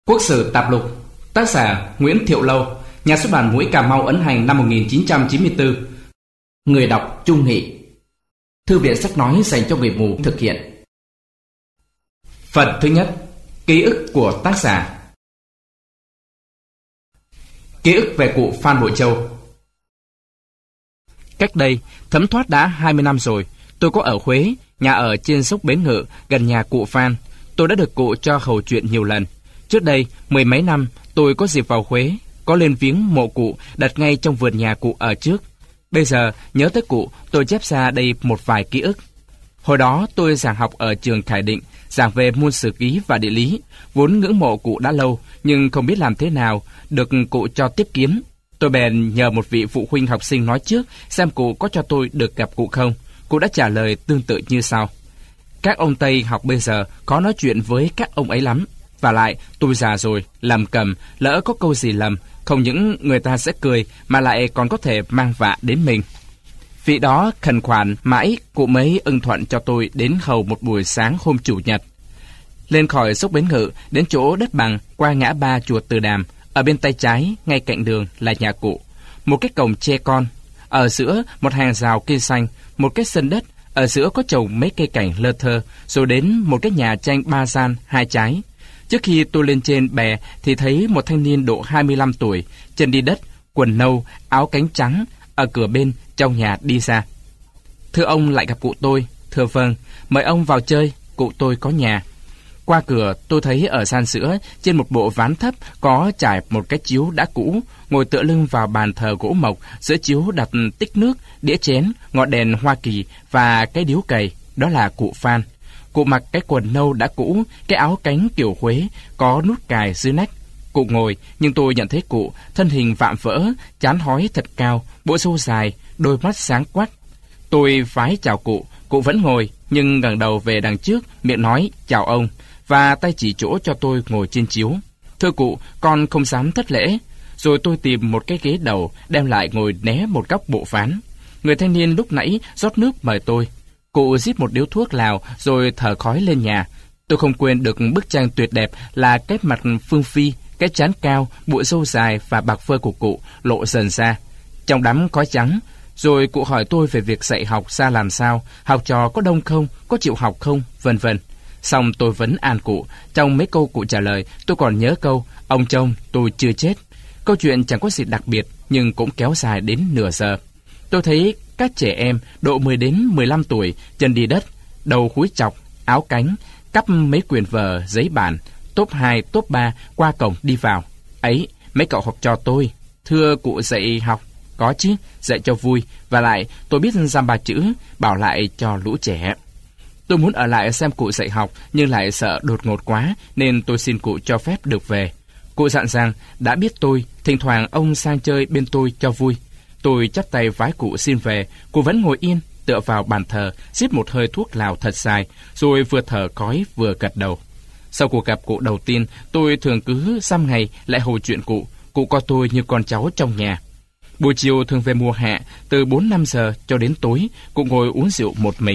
Quốc sử tạp lục, tác giả Nguyễn Thiệu Lâu, nhà xuất bản Mũi Cà Mau ấn hành năm 1994. Người đọc Trung Nghị. Thư viện sách nói dành cho người mù thực hiện. Phần thứ nhất, ký ức của tác giả. Ký ức về cụ Phan Bội Châu. Cách đây, thấm thoát đã 20 năm rồi, tôi có ở Huế, nhà ở trên dốc Bến Ngự, gần nhà cụ Phan. Tôi đã được cụ cho hầu chuyện nhiều lần. Trước đây, 10 mấy năm, tôi có dịp vào Huế, có lên viếng mộ cụ đặt ngay trong vườn nhà cụ ở trước. Bây giờ, nhớ tới cụ, tôi chép ra đây một vài ký ức. Hồi đó, tôi giảng học ở trường Khải Định, giảng về môn sử ký và địa lý. Vốn ngưỡng mộ cụ đã lâu, nhưng không biết làm thế nào, được cụ cho tiếp kiến. Tôi bèn nhờ một vị phụ huynh học sinh nói trước, xem cụ có cho tôi được gặp cụ không. Cụ đã trả lời tương tự như sau. Các ông Tây học bây giờ có nói chuyện với các ông ấy lắm. Và lại, tôi già rồi, làm cầm, lỡ có câu gì lầm, không những người ta sẽ cười, mà lại còn có thể mang vạ đến mình. Vị đó khẩn khoản mãi, cụ mới ưng thuận cho tôi đến hầu một buổi sáng hôm Chủ nhật. Lên khỏi dốc Bến Ngự, đến chỗ đất bằng, qua ngã ba chùa Từ Đàm, ở bên tay trái, ngay cạnh đường là nhà cụ. Một cái cổng tre con, ở giữa một hàng rào cây xanh, một cái sân đất, ở giữa có trồng mấy cây cảnh lơ thơ, rồi đến một cái nhà tranh 3 gian, 2 trái. Trước khi tôi lên trên bè thì thấy một thanh niên độ 25 tuổi, chân đi đất, quần nâu, áo cánh trắng, ở cửa bên trong nhà đi ra. Thưa ông lại gặp cụ tôi. Thưa vâng, mời ông vào chơi, cụ tôi có nhà. Qua cửa tôi thấy ở gian giữa, trên một bộ ván thấp có trải một cái chiếu đã cũ, ngồi tựa lưng vào bàn thờ gỗ mộc, giữa chiếu đặt tích nước, đĩa chén, ngọn đèn Hoa Kỳ và cái điếu cày, đó là cụ Phan. Cụ mặc cái quần nâu đã cũ, cái áo cánh kiểu Huế, có nút cài dưới nách. Cụ ngồi, nhưng tôi nhận thấy cụ, thân hình vạm vỡ, trán hói thật cao, bộ râu dài, đôi mắt sáng quắc. Tôi vái chào cụ, cụ vẫn ngồi, nhưng ngẩng đầu về đằng trước, miệng nói chào ông, và tay chỉ chỗ cho tôi ngồi trên chiếu. Thưa cụ, con không dám thất lễ. Rồi tôi tìm một cái ghế đầu, đem lại ngồi né một góc bộ ván. Người thanh niên lúc nãy rót nước mời tôi. Cụ rít một điếu thuốc lào rồi thở khói lên nhà. Tôi không quên được bức tranh tuyệt đẹp là cái mặt phương phi, cái trán cao, bụi râu dài và bạc phơ của cụ lộ dần ra trong đám khói trắng. Rồi cụ hỏi tôi về việc dạy học ra làm sao, học trò có đông không, có chịu học không, vân vân. Xong tôi vấn an cụ. Trong mấy câu cụ trả lời, tôi còn nhớ câu ông trông tôi chưa chết. Câu chuyện chẳng có gì đặc biệt, nhưng cũng kéo dài đến nửa giờ. Tôi thấy các trẻ em độ 10 đến 15 tuổi, chân đi đất, đầu húi chọc, áo cánh, cắp mấy quyển vở, giấy bản, top 2, top 3 qua cổng đi vào. Ấy, mấy cậu học trò tôi. Thưa cụ dạy học. Có chứ, dạy cho vui. Và lại, tôi biết dăm ba chữ, bảo lại cho lũ trẻ. Tôi muốn ở lại xem cụ dạy học, nhưng lại sợ đột ngột quá, nên tôi xin cụ cho phép được về. Cụ dặn rằng, đã biết tôi, thỉnh thoảng ông sang chơi bên tôi cho vui. Tôi chắp tay vái cụ xin về, cụ vẫn ngồi yên, tựa vào bàn thờ, rít một hơi thuốc lào thật dài, rồi vừa thở khói vừa gật đầu. Sau cuộc gặp cụ đầu tiên, tôi thường cứ dăm ngày lại hồi chuyện cụ. Cụ coi tôi như con cháu trong nhà. Buổi chiều thường về mùa hạ, từ 4-5 giờ cho đến tối, cụ ngồi uống rượu một mình.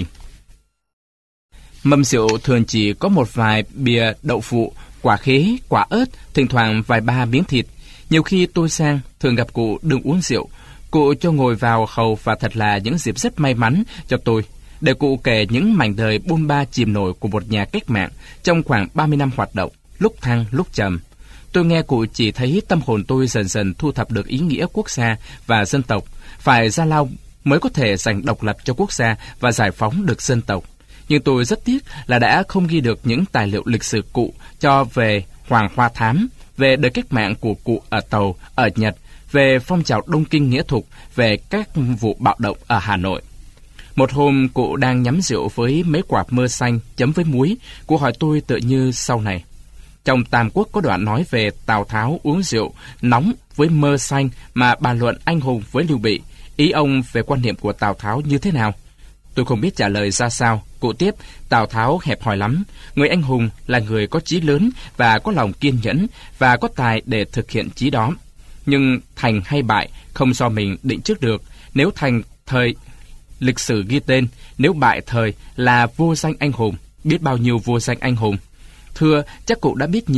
Mâm rượu thường chỉ có một vài bìa đậu phụ, quả khế, quả ớt, thỉnh thoảng vài ba miếng thịt. Nhiều khi tôi sang, thường gặp cụ đừng uống rượu. Cụ cho ngồi vào hầu và thật là những dịp rất may mắn cho tôi, để cụ kể những mảnh đời bôn ba chìm nổi của một nhà cách mạng trong khoảng 30 năm hoạt động, lúc thăng lúc trầm. Tôi nghe cụ chỉ thấy tâm hồn tôi dần dần thu thập được ý nghĩa quốc gia và dân tộc, phải ra lao mới có thể giành độc lập cho quốc gia và giải phóng được dân tộc. Nhưng tôi rất tiếc là đã không ghi được những tài liệu lịch sử cụ cho về Hoàng Hoa Thám, về đời cách mạng của cụ ở Tàu, ở Nhật, về phong trào Đông Kinh Nghĩa Thục, về các vụ bạo động ở Hà Nội. Một hôm, cụ đang nhắm rượu với mấy quả mơ xanh chấm với muối. Cụ hỏi tôi tựa như sau này. Trong Tam Quốc có đoạn nói về Tào Tháo uống rượu nóng với mơ xanh mà bàn luận anh hùng với Lưu Bị. Ý ông về quan niệm của Tào Tháo như thế nào? Tôi không biết trả lời ra sao. Cụ tiếp, Tào Tháo hẹp hòi lắm. Người anh hùng là người có chí lớn và có lòng kiên nhẫn và có tài để thực hiện chí đó. Nhưng thành hay bại không do mình định trước được. Nếu thành thời lịch sử ghi tên, nếu bại thời là vô danh anh hùng. Biết bao nhiêu vô danh anh hùng. Thưa, chắc cụ đã biết nhiều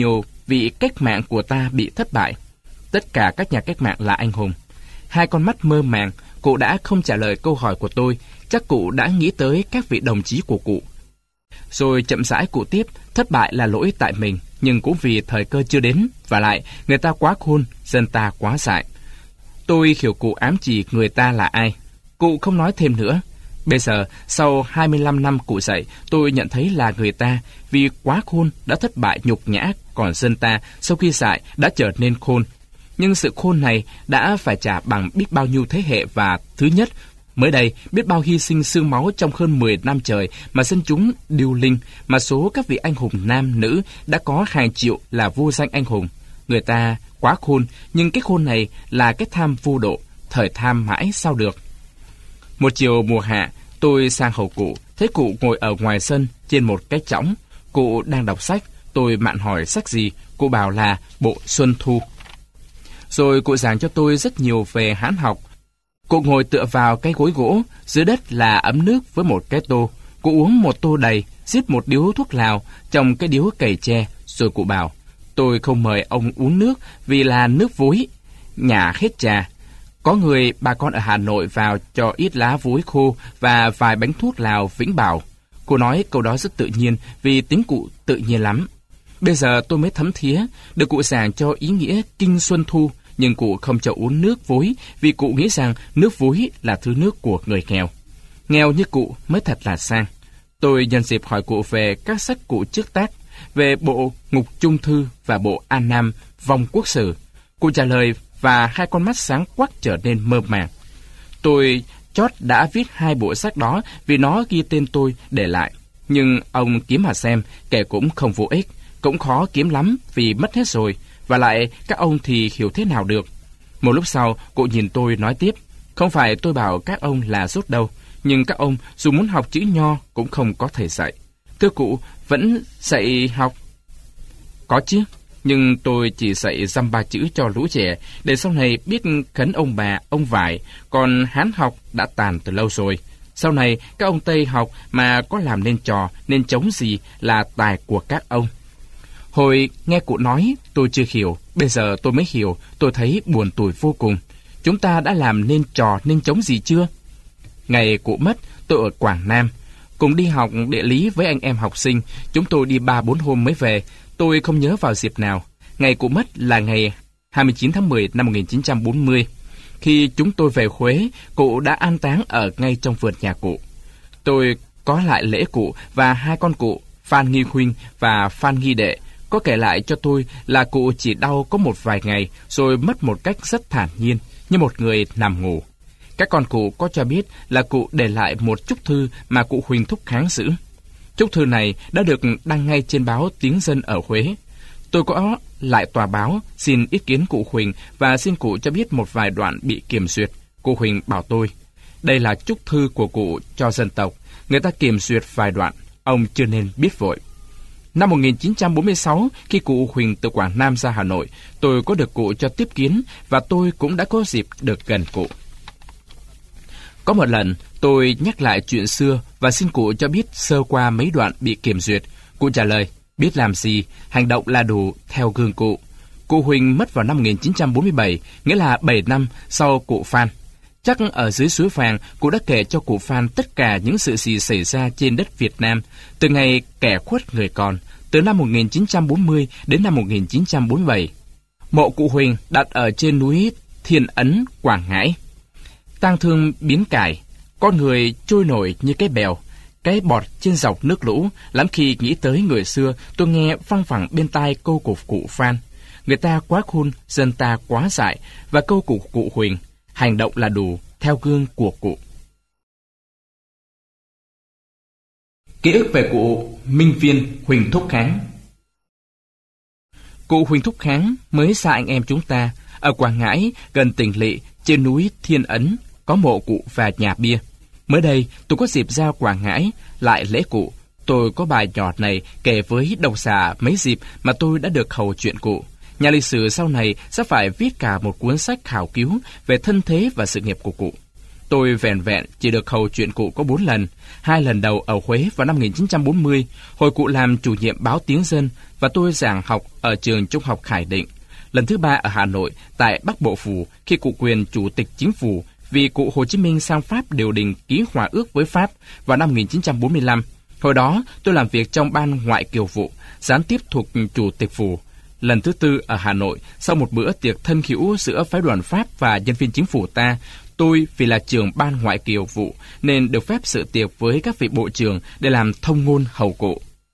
vì cách mạng của ta bị thất bại. Tất cả các nhà cách mạng là anh hùng. Hai con mắt mơ màng, cụ đã không trả lời câu hỏi của tôi. Chắc cụ đã nghĩ tới các vị đồng chí của cụ. Rồi chậm rãi cụ tiếp, thất bại là lỗi tại mình, nhưng cũng vì thời cơ chưa đến, và lại người ta quá khôn, dân ta quá dại. Tôi hiểu cụ ám chỉ người ta là ai. Cụ không nói thêm nữa. Bây giờ, sau 25 năm cụ dạy, tôi nhận thấy là người ta, vì quá khôn, đã thất bại nhục nhã, còn dân ta, sau khi dạy, đã trở nên khôn. Nhưng sự khôn này đã phải trả bằng biết bao nhiêu thế hệ, và thứ nhất, mới đây, biết bao hy sinh xương máu trong hơn 10 năm trời mà dân chúng điêu linh, mà số các vị anh hùng nam nữ đã có hàng triệu là vô danh anh hùng. Người ta quá khôn, nhưng cái khôn này là cái tham vô độ, thời tham mãi sao được. Một chiều mùa hạ, tôi sang hầu cụ, thấy cụ ngồi ở ngoài sân trên một cái chõng. Cụ đang đọc sách, tôi mạn hỏi sách gì, cụ bảo là Bộ Xuân Thu. Rồi cụ giảng cho tôi rất nhiều về Hán học. Cụ ngồi tựa vào cái gối gỗ, dưới đất là ấm nước với một cái tô. Cụ uống một tô đầy, rít một điếu thuốc lào trong cái điếu cày tre, rồi cụ bảo, tôi không mời ông uống nước vì là nước vối, nhà hết trà. Có người bà con ở Hà Nội vào cho ít lá vối khô và vài bánh thuốc lào Vĩnh Bảo. Cô nói câu đó rất tự nhiên vì tính cụ tự nhiên lắm. Bây giờ tôi mới thấm thía, được cụ giảng cho ý nghĩa Kinh Xuân Thu, nhưng cụ không cho uống nước vối vì cụ nghĩ rằng nước vối là thứ nước của người nghèo. Nghèo như cụ mới thật là sang. Tôi nhân dịp hỏi cụ về các sách cụ trước tác, về bộ Ngục Trung Thư và bộ An Nam Vong Quốc Sử. Cụ trả lời và hai con mắt sáng quắc trở nên mơ màng. Tôi chót đã viết hai bộ sách đó vì nó ghi tên tôi để lại. Nhưng ông kiếm mà xem, kể cũng không vô ích, cũng khó kiếm lắm vì mất hết rồi, và lại các ông thì hiểu thế nào được. Một lúc sau, cụ nhìn tôi nói tiếp, không phải tôi bảo các ông là dốt đâu, nhưng các ông dù muốn học chữ nho cũng không có thầy dạy. Thưa cụ, vẫn dạy học? Có chứ, nhưng tôi chỉ dạy dăm ba chữ cho lũ trẻ, để sau này biết khấn ông bà, ông vải, còn Hán học đã tàn từ lâu rồi. Sau này, các ông Tây học mà có làm nên trò, nên trống gì là tài của các ông. Hồi nghe cụ nói, tôi chưa hiểu, bây giờ tôi mới hiểu, tôi thấy buồn tủi vô cùng. Chúng ta đã làm nên trò, nên trống gì chưa? Ngày cụ mất, tôi ở Quảng Nam, cùng đi học địa lý với anh em học sinh, chúng tôi đi 3-4 hôm mới về, tôi không nhớ vào dịp nào. Ngày cụ mất là ngày 29 tháng 10 năm 1940. Khi chúng tôi về Huế, cụ đã an táng ở ngay trong vườn nhà cụ. Tôi có lại lễ cụ và hai con cụ, Phan Nghi Huynh và Phan Nghi Đệ, có kể lại cho tôi là cụ chỉ đau có một vài ngày rồi mất một cách rất thản nhiên, như một người nằm ngủ. Các con cụ có cho biết là cụ để lại một chúc thư mà cụ Huỳnh Thúc Kháng giữ. Chúc thư này đã được đăng ngay trên báo Tiếng Dân ở Huế. Tôi có lại tòa báo xin ý kiến cụ Huỳnh và xin cụ cho biết một vài đoạn bị kiểm duyệt. Cụ Huỳnh bảo tôi, đây là chúc thư của cụ cho dân tộc, người ta kiểm duyệt vài đoạn, ông chưa nên biết vội. Năm 1946, khi cụ Huỳnh từ Quảng Nam ra Hà Nội, tôi có được cụ cho tiếp kiến và tôi cũng đã có dịp được gần cụ. Có một lần, tôi nhắc lại chuyện xưa và xin cụ cho biết sơ qua mấy đoạn bị kiểm duyệt. Cụ trả lời, biết làm gì, hành động là đủ, theo gương cụ. Cụ Huỳnh mất vào năm 1947, nghĩa là 7 năm sau cụ Phan. Chắc ở dưới suối vàng, cụ đã kể cho cụ Phan tất cả những sự gì xảy ra trên đất Việt Nam, từ ngày kẻ khuất người còn, từ năm 1940 đến năm 1947. Mộ cụ Huỳnh đặt ở trên núi Thiên Ấn, Quảng Ngãi. Tang thương biến cải, con người trôi nổi như cái bèo, cái bọt trên dọc nước lũ. Lắm khi nghĩ tới người xưa, tôi nghe văng vẳng bên tai câu của cụ Phan. Người ta quá khôn, dân ta quá dại, và câu của cụ Huỳnh, hành động là đủ, theo gương của cụ. Ký ức về cụ Minh Viên Huỳnh Thúc Kháng. Cụ Huỳnh Thúc Kháng mới xa anh em chúng ta, ở Quảng Ngãi, gần Tỉnh Lỵ, trên núi Thiên Ấn, có mộ cụ và nhà bia. Mới đây, tôi có dịp ra Quảng Ngãi, lại lễ cụ. Tôi có bài nhỏ này kể với độc giả mấy dịp mà tôi đã được hầu chuyện cụ. Nhà lịch sử sau này sẽ phải viết cả một cuốn sách khảo cứu về thân thế và sự nghiệp của cụ. Tôi vẻn vẹn chỉ được hầu chuyện cụ có 4 lần. 2 lần đầu ở Huế vào năm 1940, hồi cụ làm chủ nhiệm báo Tiếng Dân và tôi giảng học ở trường Trung học Khải Định. Lần thứ 3 ở Hà Nội, tại Bắc Bộ Phủ, khi cụ quyền Chủ tịch Chính phủ, vì cụ Hồ Chí Minh sang Pháp điều đình ký hòa ước với Pháp vào năm 1945. Hồi đó, tôi làm việc trong ban ngoại kiều vụ, gián tiếp thuộc Chủ tịch Phủ. Lần thứ 4 ở Hà Nội, sau một bữa tiệc thân hữu giữa phái đoàn Pháp và nhân viên chính phủ ta, tôi vì là trưởng ban ngoại kiều vụ nên được phép dự tiệc với các vị bộ trưởng để làm thông ngôn hầu cụ.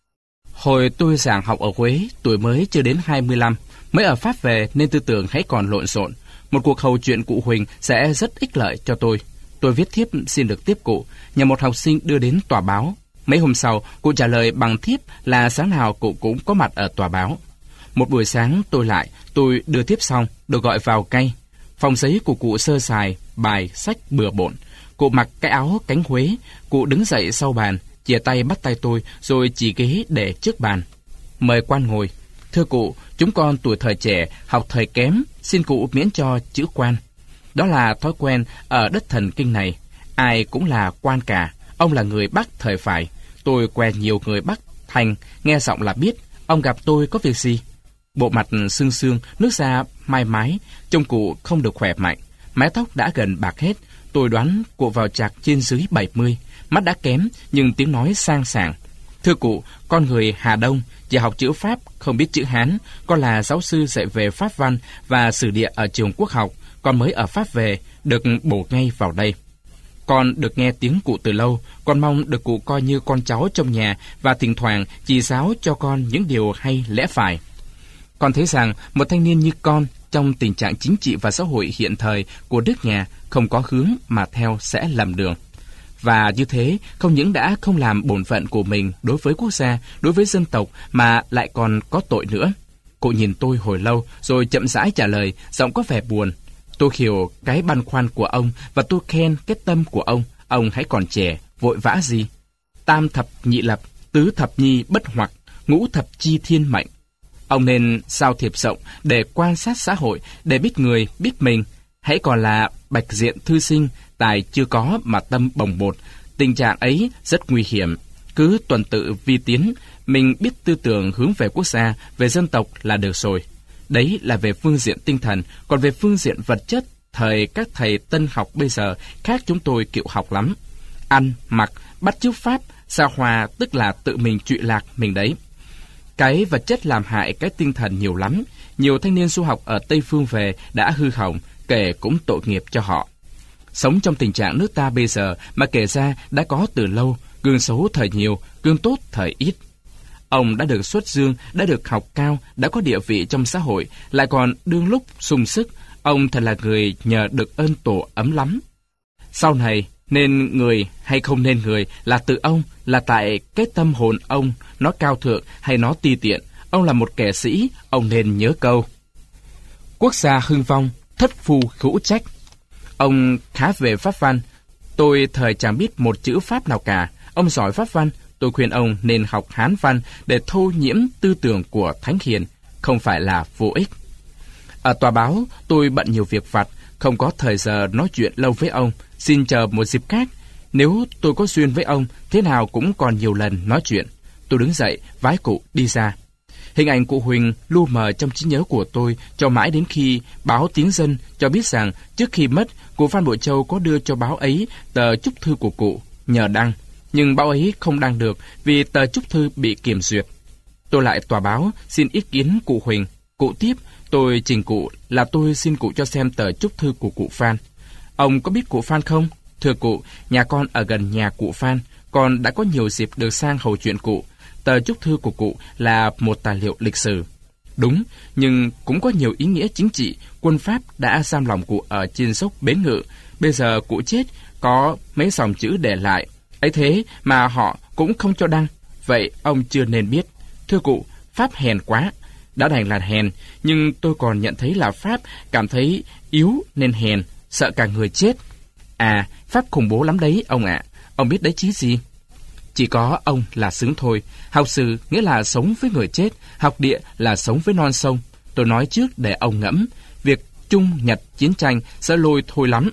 Hồi tôi giảng học ở Huế, tuổi mới chưa đến 25, mới ở Pháp về nên tư tưởng hãy còn lộn xộn. Một cuộc hầu chuyện cụ Huỳnh sẽ rất ích lợi cho tôi. Tôi viết thiếp xin được tiếp cụ, nhờ một học sinh đưa đến tòa báo. Mấy hôm sau, cụ trả lời bằng thiếp là sáng nào cụ cũng có mặt ở tòa báo. Một buổi sáng tôi đưa thiếp xong, được gọi vào cay. Phòng giấy của cụ sơ sài, bài, sách bừa bộn. Cụ mặc cái áo cánh Huế, cụ đứng dậy sau bàn, chìa tay bắt tay tôi, rồi chỉ ghế để trước bàn. Mời quan ngồi. Thưa cụ, chúng con tuổi thời trẻ, học thời kém, xin cụ miễn cho chữ quan. Đó là thói quen ở đất thần kinh này. Ai cũng là quan cả. Ông là người Bắc thời phải. Tôi quen nhiều người Bắc thành, nghe giọng là biết. Ông gặp tôi có việc gì? Bộ mặt sưng sương, nước da mai mái, trông cụ không được khỏe mạnh. Mái tóc đã gần bạc hết. Tôi đoán cụ vào chạc trên dưới 70. Mắt đã kém, nhưng tiếng nói sang sảng. Thưa cụ, con người Hà Đông, chỉ học chữ Pháp, không biết chữ Hán. Con là giáo sư dạy về Pháp văn và sử địa ở trường Quốc học. Con mới ở Pháp về, được bổ ngay vào đây. Con được nghe tiếng cụ từ lâu, con mong được cụ coi như con cháu trong nhà và thỉnh thoảng chỉ giáo cho con những điều hay lẽ phải. Con thấy rằng một thanh niên như con, trong tình trạng chính trị và xã hội hiện thời của nước nhà, không có hướng mà theo sẽ lầm đường. Và như thế, không những đã không làm bổn phận của mình đối với quốc gia, đối với dân tộc, mà lại còn có tội nữa. Cụ nhìn tôi hồi lâu, rồi chậm rãi trả lời, giọng có vẻ buồn. Tôi hiểu cái băn khoăn của ông, và tôi khen cái tâm của ông. Ông hãy còn trẻ, vội vã gì? Tam thập nhị lập, tứ thập nhi bất hoặc, ngũ thập chi thiên mệnh. Ông nên giao thiệp rộng để quan sát xã hội, để biết người, biết mình. Hãy còn là bạch diện thư sinh, tài chưa có mà tâm bồng bột. Tình trạng ấy rất nguy hiểm. Cứ tuần tự vi tiến, mình biết tư tưởng hướng về quốc gia, về dân tộc là được rồi. Đấy là về phương diện tinh thần, còn về phương diện vật chất, thời các thầy tân học bây giờ khác chúng tôi cựu học lắm. Ăn, mặc, bắt chước Pháp, xa hoa tức là tự mình trụy lạc mình đấy. Cái vật chất làm hại cái tinh thần nhiều lắm. Nhiều thanh niên du học ở Tây Phương về đã hư hỏng, kể cũng tội nghiệp cho họ. Sống trong tình trạng nước ta bây giờ mà kể ra đã có từ lâu, gương xấu thời nhiều, gương tốt thời ít. Ông đã được xuất dương, đã được học cao, đã có địa vị trong xã hội, lại còn đương lúc sung sức. Ông thật là người nhờ được ơn tổ ấm lắm. Sau này, nên người hay không nên người là tự ông, là tại cái tâm hồn ông, nó cao thượng hay nó ti tiện. Ông là một kẻ sĩ, ông nên nhớ câu: quốc gia hưng vong, thất phu hữu trách. Ông khá về Pháp văn. Tôi thời chẳng biết một chữ Pháp nào cả. Ông giỏi Pháp văn. Tôi khuyên ông nên học Hán văn để thâu nhiễm tư tưởng của Thánh Hiền, không phải là vô ích. Ở tòa báo, tôi bận nhiều việc vặt, không có thời giờ nói chuyện lâu với ông. Xin chờ một dịp khác. Nếu tôi có duyên với ông, thế nào cũng còn nhiều lần nói chuyện. Tôi đứng dậy, vái cụ đi ra. Hình ảnh cụ Huỳnh lu mờ trong trí nhớ của tôi cho mãi đến khi báo Tiếng Dân cho biết rằng trước khi mất, cụ Phan Bội Châu có đưa cho báo ấy tờ chúc thư của cụ, nhờ đăng. Nhưng báo ấy không đăng được vì tờ chúc thư bị kiểm duyệt. Tôi lại tòa báo xin ý kiến cụ Huỳnh. Cụ tiếp, tôi trình cụ là tôi xin cụ cho xem tờ chúc thư của cụ Phan. Ông có biết cụ Phan không? Thưa cụ, nhà con ở gần nhà cụ Phan, con đã có nhiều dịp được sang hầu chuyện cụ. Tờ chúc thư của cụ là một tài liệu lịch sử. Đúng, nhưng cũng có nhiều ý nghĩa chính trị. Quân Pháp đã giam lòng cụ ở trên dốc Bến Ngự. Bây giờ cụ chết, có mấy dòng chữ để lại. Ấy thế mà họ cũng không cho đăng. Vậy ông chưa nên biết. Thưa cụ, Pháp hèn quá. Đã đành là hèn, nhưng tôi còn nhận thấy là Pháp cảm thấy yếu nên hèn, sợ cả người chết. À, Pháp khủng bố lắm đấy ông ạ. Ông biết đấy chứ gì? Chỉ có ông là xứng thôi. Học sử nghĩa là sống với người chết, học địa là sống với non sông. Tôi nói trước để ông ngẫm. Việc Trung Nhật chiến tranh sẽ lôi thôi lắm.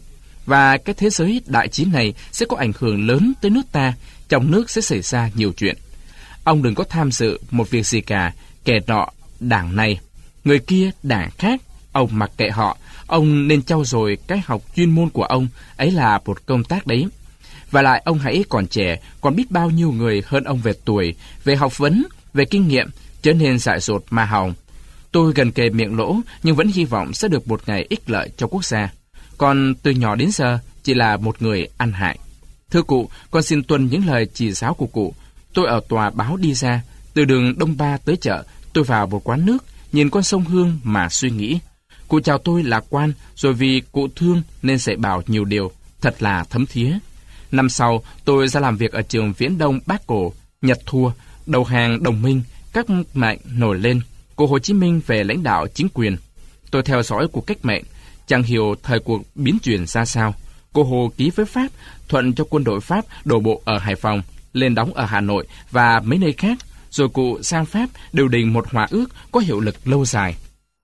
Và cái thế giới đại chiến này sẽ có ảnh hưởng lớn tới nước ta, trong nước sẽ xảy ra nhiều chuyện. Ông đừng có tham dự một việc gì cả, kẻ nọ đảng này, người kia đảng khác, ông mặc kệ họ, ông nên trau dồi cái học chuyên môn của ông, ấy là một công tác đấy. Và lại ông hãy còn trẻ, còn biết bao nhiêu người hơn ông về tuổi, về học vấn, về kinh nghiệm, chớ nên dại dột mà hòng. Tôi gần kề miệng lỗ, nhưng vẫn hy vọng sẽ được một ngày ích lợi cho quốc gia. Còn từ nhỏ đến giờ, chỉ là một người ăn hại. Thưa cụ, con xin tuân những lời chỉ giáo của cụ. Tôi ở tòa báo đi ra, từ đường Đông Ba tới chợ, tôi vào một quán nước, nhìn con sông Hương mà suy nghĩ. Cụ chào tôi lạc quan, rồi vì cụ thương nên dạy bảo nhiều điều, thật là thấm thía. Năm sau, tôi ra làm việc ở trường Viễn Đông Bác Cổ, Nhật thua, đầu hàng đồng minh, các mệnh nổi lên, cụ Hồ Chí Minh về lãnh đạo chính quyền. Tôi theo dõi cuộc cách mệnh, chẳng hiểu thời cuộc biến chuyển ra sao. Cụ Hồ ký với Pháp, thuận cho quân đội Pháp đổ bộ ở Hải Phòng, lên đóng ở Hà Nội và mấy nơi khác, rồi cụ sang Pháp điều đình một hòa ước có hiệu lực lâu dài.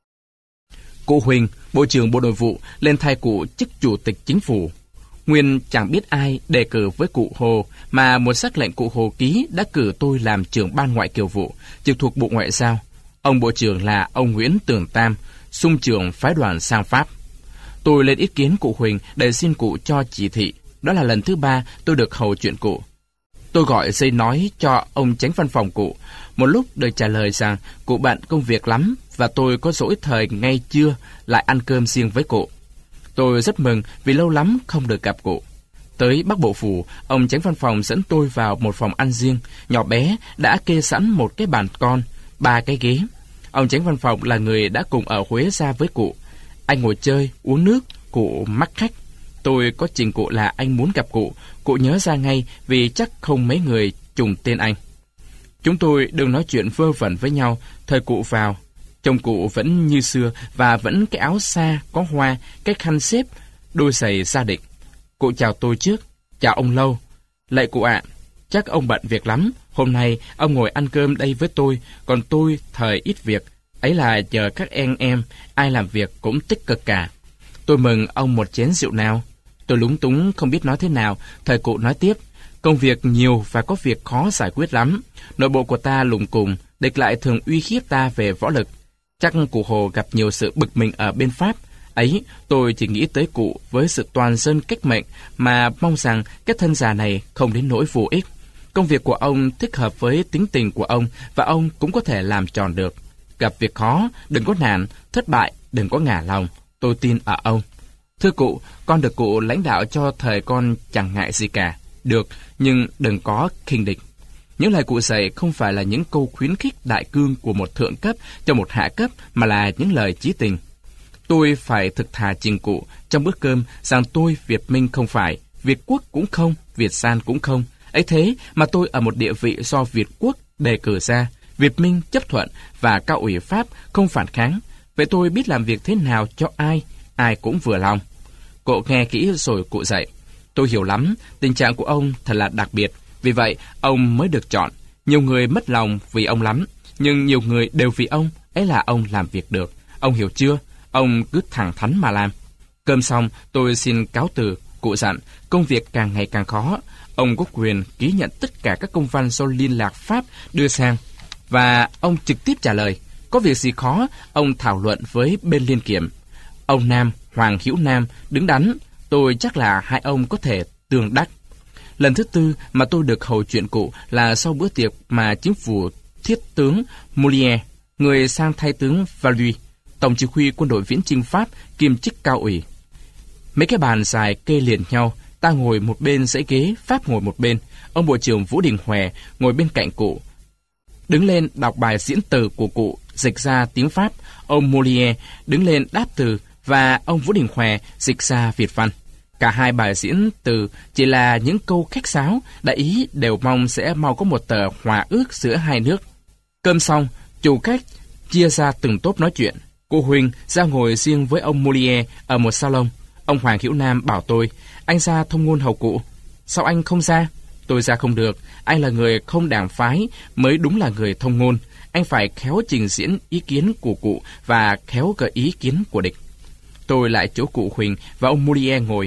Cụ Huỳnh, Bộ trưởng Bộ Nội vụ, lên thay cụ chức Chủ tịch Chính phủ. Nguyên chẳng biết ai đề cử với cụ Hồ, mà một sắc lệnh cụ Hồ ký đã cử tôi làm trưởng ban ngoại kiều vụ, trực thuộc Bộ Ngoại giao. Ông Bộ trưởng là ông Nguyễn Tường Tam, xung trưởng phái đoàn sang Pháp. Tôi lên ý kiến cụ Huỳnh để xin cụ cho chỉ thị. Đó là lần thứ 3 tôi được hầu chuyện cụ. Tôi gọi dây nói cho ông chánh văn phòng cụ. Một lúc được trả lời rằng cụ bận công việc lắm và tôi có dỗi thời ngay trưa lại ăn cơm riêng với cụ. Tôi rất mừng vì lâu lắm không được gặp cụ. Tới Bắc Bộ Phủ, ông chánh văn phòng dẫn tôi vào một phòng ăn riêng, nhỏ bé, đã kê sẵn một cái bàn con, 3 cái ghế. Ông chánh văn phòng là người đã cùng ở Huế ra với cụ. Anh ngồi chơi, uống nước, cụ mắc khách. Tôi có trình cụ là anh muốn gặp cụ, cụ nhớ ra ngay vì chắc không mấy người trùng tên anh. Chúng tôi đừng nói chuyện vơ vẩn với nhau, thời cụ vào. Trông cụ vẫn như xưa và vẫn cái áo sa có hoa, cái khăn xếp, đôi giày gia định. Cụ chào tôi trước, chào ông Lâu. Lạy cụ ạ, chắc ông bận việc lắm, hôm nay ông ngồi ăn cơm đây với tôi, còn tôi thời ít việc, ấy là nhờ các anh em, ai làm việc cũng tích cực cả. Tôi mừng ông một chén rượu nào. Tôi lúng túng không biết nói thế nào, thời cụ nói tiếp. Công việc nhiều và có việc khó giải quyết lắm. Nội bộ của ta lùng cùng, địch lại thường uy hiếp ta về võ lực. Chắc cụ Hồ gặp nhiều sự bực mình ở bên Pháp. Ấy, tôi chỉ nghĩ tới cụ với sự toàn dân cách mệnh mà mong rằng cái thân già này không đến nỗi vô ích. Công việc của ông thích hợp với tính tình của ông và ông cũng có thể làm tròn được. Gặp việc khó, đừng có nản, thất bại, đừng có ngả lòng. Tôi tin ở ông. Thưa cụ, con được cụ lãnh đạo cho thời con chẳng ngại gì cả. Được, nhưng đừng có khinh địch. Những lời cụ dạy không phải là những câu khuyến khích đại cương của một thượng cấp cho một hạ cấp, mà là những lời chí tình. Tôi phải thực thà trình cụ trong bữa cơm rằng tôi Việt Minh không phải, Việt Quốc cũng không, Việt San cũng không. Ấy thế mà tôi ở một địa vị do Việt Quốc đề cử ra, Việt Minh chấp thuận và cao ủy Pháp không phản kháng. Vậy tôi biết làm việc thế nào cho ai cũng vừa lòng. Cụ nghe kỹ rồi cụ dạy. Tôi hiểu lắm, tình trạng của ông thật là đặc biệt. Vì vậy, ông mới được chọn. Nhiều người mất lòng vì ông lắm, nhưng nhiều người đều vì ông, ấy là ông làm việc được. Ông hiểu chưa? Ông cứ thẳng thắn mà làm. Cơm xong, tôi xin cáo từ. Cụ dặn, công việc càng ngày càng khó. Ông có quyền ký nhận tất cả các công văn do liên lạc Pháp đưa sang. Và ông trực tiếp trả lời. Có việc gì khó, ông thảo luận với bên liên kiểm. Ông Nam, Hoàng Hữu Nam, đứng đắn. Tôi chắc là hai ông có thể tương đắc. Lần thứ 4 mà tôi được hầu chuyện cụ là sau bữa tiệc mà chính phủ thiết tướng Molière, người sang thay tướng Valois, tổng chỉ huy quân đội viễn chinh Pháp kiêm chức cao ủy. Mấy cái bàn dài kê liền nhau, ta ngồi một bên dãy ghế, Pháp ngồi một bên. Ông Bộ trưởng Vũ Đình Hòe ngồi bên cạnh cụ, đứng lên đọc bài diễn từ của cụ dịch ra tiếng Pháp. Ông Molière đứng lên đáp từ và ông Vũ Đình Hòe dịch ra Việt văn. Cả hai bài diễn từ chỉ là những câu khách sáo, đại ý đều mong sẽ mau có một tờ hòa ước giữa hai nước. Cơm xong, chủ khách chia ra từng tốp nói chuyện. Cô Huỳnh ra ngồi riêng với ông Molière ở một salon. Ông Hoàng Hữu Nam bảo tôi, anh ra thông ngôn hầu cụ. Sao anh không ra? Tôi ra không được, anh là người không đảng phái mới đúng là người thông ngôn. Anh phải khéo trình diễn ý kiến của cụ và khéo gợi ý kiến của địch. Tôi lại chỗ cụ Huỳnh và ông Molière ngồi.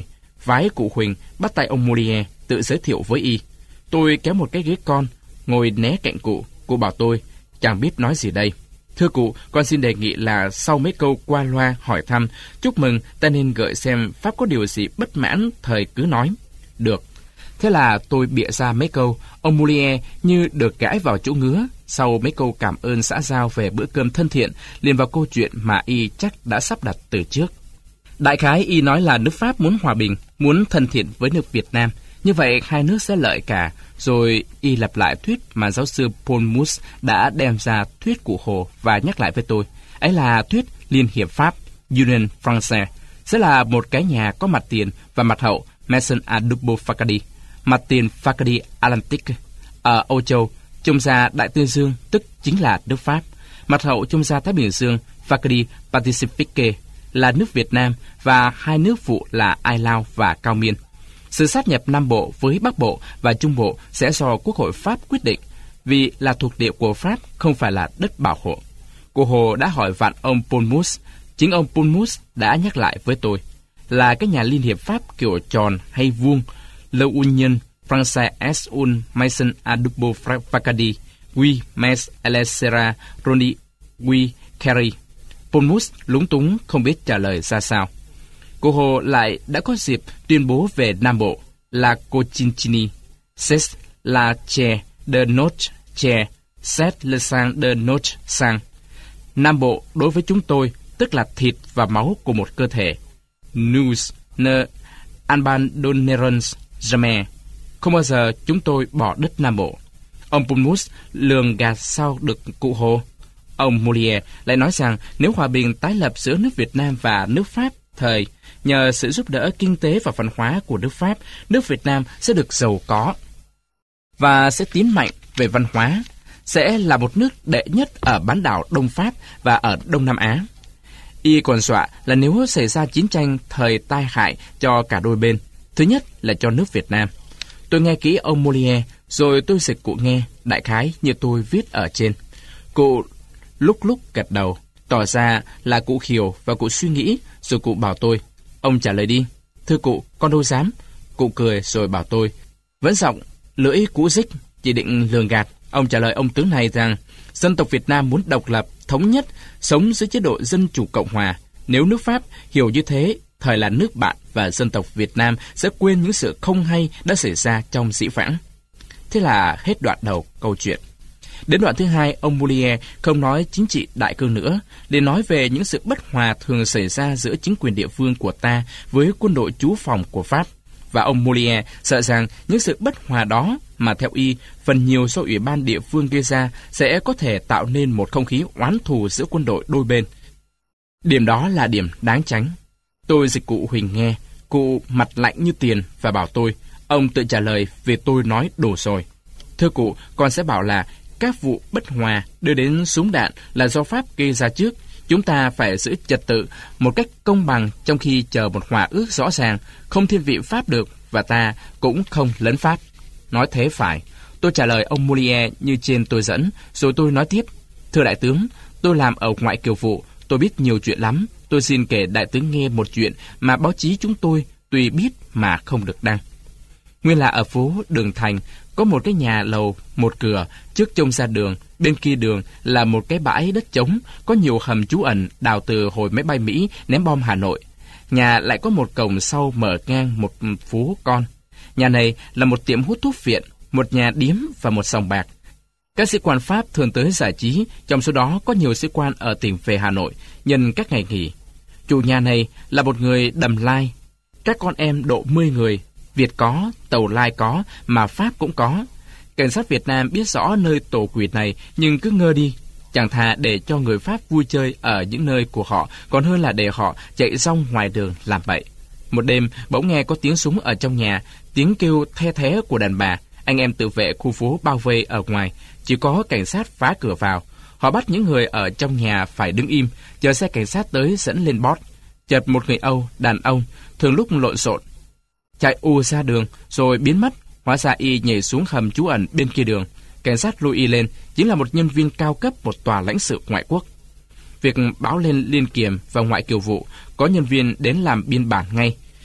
vái cụ Huỳnh bắt tay ông Molière tự giới thiệu với y. Tôi kéo một cái ghế con, ngồi né cạnh cụ. Cụ bảo tôi, chẳng biết nói gì đây. Thưa cụ, con xin đề nghị là sau mấy câu qua loa hỏi thăm, chúc mừng, ta nên gợi xem Pháp có điều gì bất mãn, thời cứ nói. Được. Thế là tôi bịa ra mấy câu, ông Molière như được gãi vào chỗ ngứa. Sau mấy câu cảm ơn xã giao về bữa cơm thân thiện, liền vào câu chuyện mà y chắc đã sắp đặt từ trước. Đại khái y nói là nước Pháp muốn hòa bình, muốn thân thiện với nước Việt Nam. Như vậy hai nước sẽ lợi cả. Rồi y lặp lại thuyết mà giáo sư Paul Mus đã đem ra thuyết cụ Hồ và nhắc lại với tôi. Ấy là thuyết Liên hiệp Pháp, Union Française, sẽ là một cái nhà có mặt tiền và mặt hậu, Maison à double facade, mặt tiền Facade Atlantique. Ở Âu Châu, trông ra Đại Tây Dương, tức chính là nước Pháp. Mặt hậu trông ra Thái Bình Dương, Facade Pacifique, là nước Việt Nam, và hai nước phụ là Ai Lao và Cao Miên. Sự sát nhập Nam Bộ với Bắc Bộ và Trung Bộ sẽ do Quốc hội Pháp quyết định, vì là thuộc địa của Pháp, không phải là đất bảo hộ. Cụ Hồ đã hỏi vặn ông Paul Mus. Chính ông Paul Mus đã nhắc lại với tôi là cái nhà Liên hiệp Pháp kiểu tròn hay vuông. Le Union Française est une maison à double facade, oui, mais elle sera ronde, oui, carré. Paul Mus lúng túng không biết trả lời ra sao. Cụ Hồ lại đã có dịp tuyên bố về Nam Bộ là Cochinchini, c'est la chair de notre chair, c'est le sang de notre sang. Nam Bộ đối với chúng tôi tức là thịt và máu của một cơ thể. Nous ne abandonnerons jamais. Không bao giờ chúng tôi bỏ đất Nam Bộ. Ông Paul Mus lường gạt sao được cụ Hồ. Ông Molière lại nói rằng nếu hòa bình tái lập giữa nước Việt Nam và nước Pháp thời, nhờ sự giúp đỡ kinh tế và văn hóa của nước Pháp, nước Việt Nam sẽ được giàu có và sẽ tiến mạnh về văn hóa, sẽ là một nước đệ nhất ở bán đảo Đông Pháp và ở Đông Nam Á. Y còn dọa là nếu xảy ra chiến tranh thời tai hại cho cả đôi bên, thứ nhất là cho nước Việt Nam. Tôi nghe kỹ ông Molière, rồi tôi dịch cụ nghe, đại khái như tôi viết ở trên. Cụ lúc gật đầu, tỏ ra là cụ hiểu và cụ suy nghĩ, rồi cụ bảo tôi, ông trả lời đi. Thưa cụ, con đâu dám. Cụ cười rồi bảo tôi, vẫn giọng lưỡi cũ dích, chỉ định lường gạt. Ông trả lời ông tướng này rằng dân tộc Việt Nam muốn độc lập, thống nhất, sống dưới chế độ dân chủ cộng hòa. Nếu nước Pháp hiểu như thế, thời là nước bạn và dân tộc Việt Nam sẽ quên những sự không hay đã xảy ra trong dĩ vãng. Thế là hết đoạn đầu câu chuyện. Đến đoạn thứ hai, ông Molière không nói chính trị đại cương nữa, để nói về những sự bất hòa thường xảy ra giữa chính quyền địa phương của ta với quân đội trú phòng của Pháp. Và ông Molière sợ rằng những sự bất hòa đó mà theo y, phần nhiều do ủy ban địa phương gây ra sẽ có thể tạo nên một không khí oán thù giữa quân đội đôi bên. Điểm đó là điểm đáng tránh. Tôi dịch cụ Huỳnh nghe, cụ mặt lạnh như tiền và bảo tôi, ông tự trả lời vì tôi nói đủ rồi. Thưa cụ, con sẽ bảo là các vụ bất hòa đưa đến súng đạn là do Pháp gây ra trước. Chúng ta phải giữ trật tự một cách công bằng trong khi chờ một hòa ước rõ ràng, không thiên vị Pháp được và ta cũng không lấn Pháp. Nói thế phải. Tôi trả lời ông Molière như trên tôi dẫn, rồi tôi nói tiếp. Thưa đại tướng, tôi làm ở ngoại kiều vụ, tôi biết nhiều chuyện lắm. Tôi xin kể đại tướng nghe một chuyện mà báo chí chúng tôi tuy biết mà không được đăng. Nguyên là ở phố Đường Thành, có một cái nhà lầu, một cửa, trước trông ra đường, bên kia đường là một cái bãi đất trống, có nhiều hầm trú ẩn đào từ hồi máy bay Mỹ ném bom Hà Nội. Nhà lại có một cổng sau mở ngang một phố con. Nhà này là một tiệm hút thuốc viện, một nhà điếm và một sòng bạc. Các sĩ quan Pháp thường tới giải trí, trong số đó có nhiều sĩ quan ở tỉnh về Hà Nội nhân các ngày nghỉ. Chủ nhà này là một người Đầm Lai. Các con em độ 10 người, Việt có, Tàu Lai có, mà Pháp cũng có. Cảnh sát Việt Nam biết rõ nơi tổ quỷ này nhưng cứ ngơ đi. Chẳng thà để cho người Pháp vui chơi ở những nơi của họ, còn hơn là để họ chạy rong ngoài đường làm bậy. Một đêm, bỗng nghe có tiếng súng ở trong nhà, tiếng kêu the thé của đàn bà. Anh em tự vệ khu phố bao vây ở ngoài, chỉ có cảnh sát phá cửa vào. Họ bắt những người ở trong nhà phải đứng im, chờ xe cảnh sát tới dẫn lên bót. Chợt một người Âu, đàn ông, thường lúc lộn xộn, chạy ù ra đường rồi biến mất. Hóa ra y nhảy xuống hầm trú ẩn bên kia đường. Cảnh sát lôi y lên, chính là một nhân viên cao cấp một tòa lãnh sự ngoại quốc. Việc báo lên Liên Kiềm và Ngoại kiều vụ, có nhân viên đến làm biên bản ngay.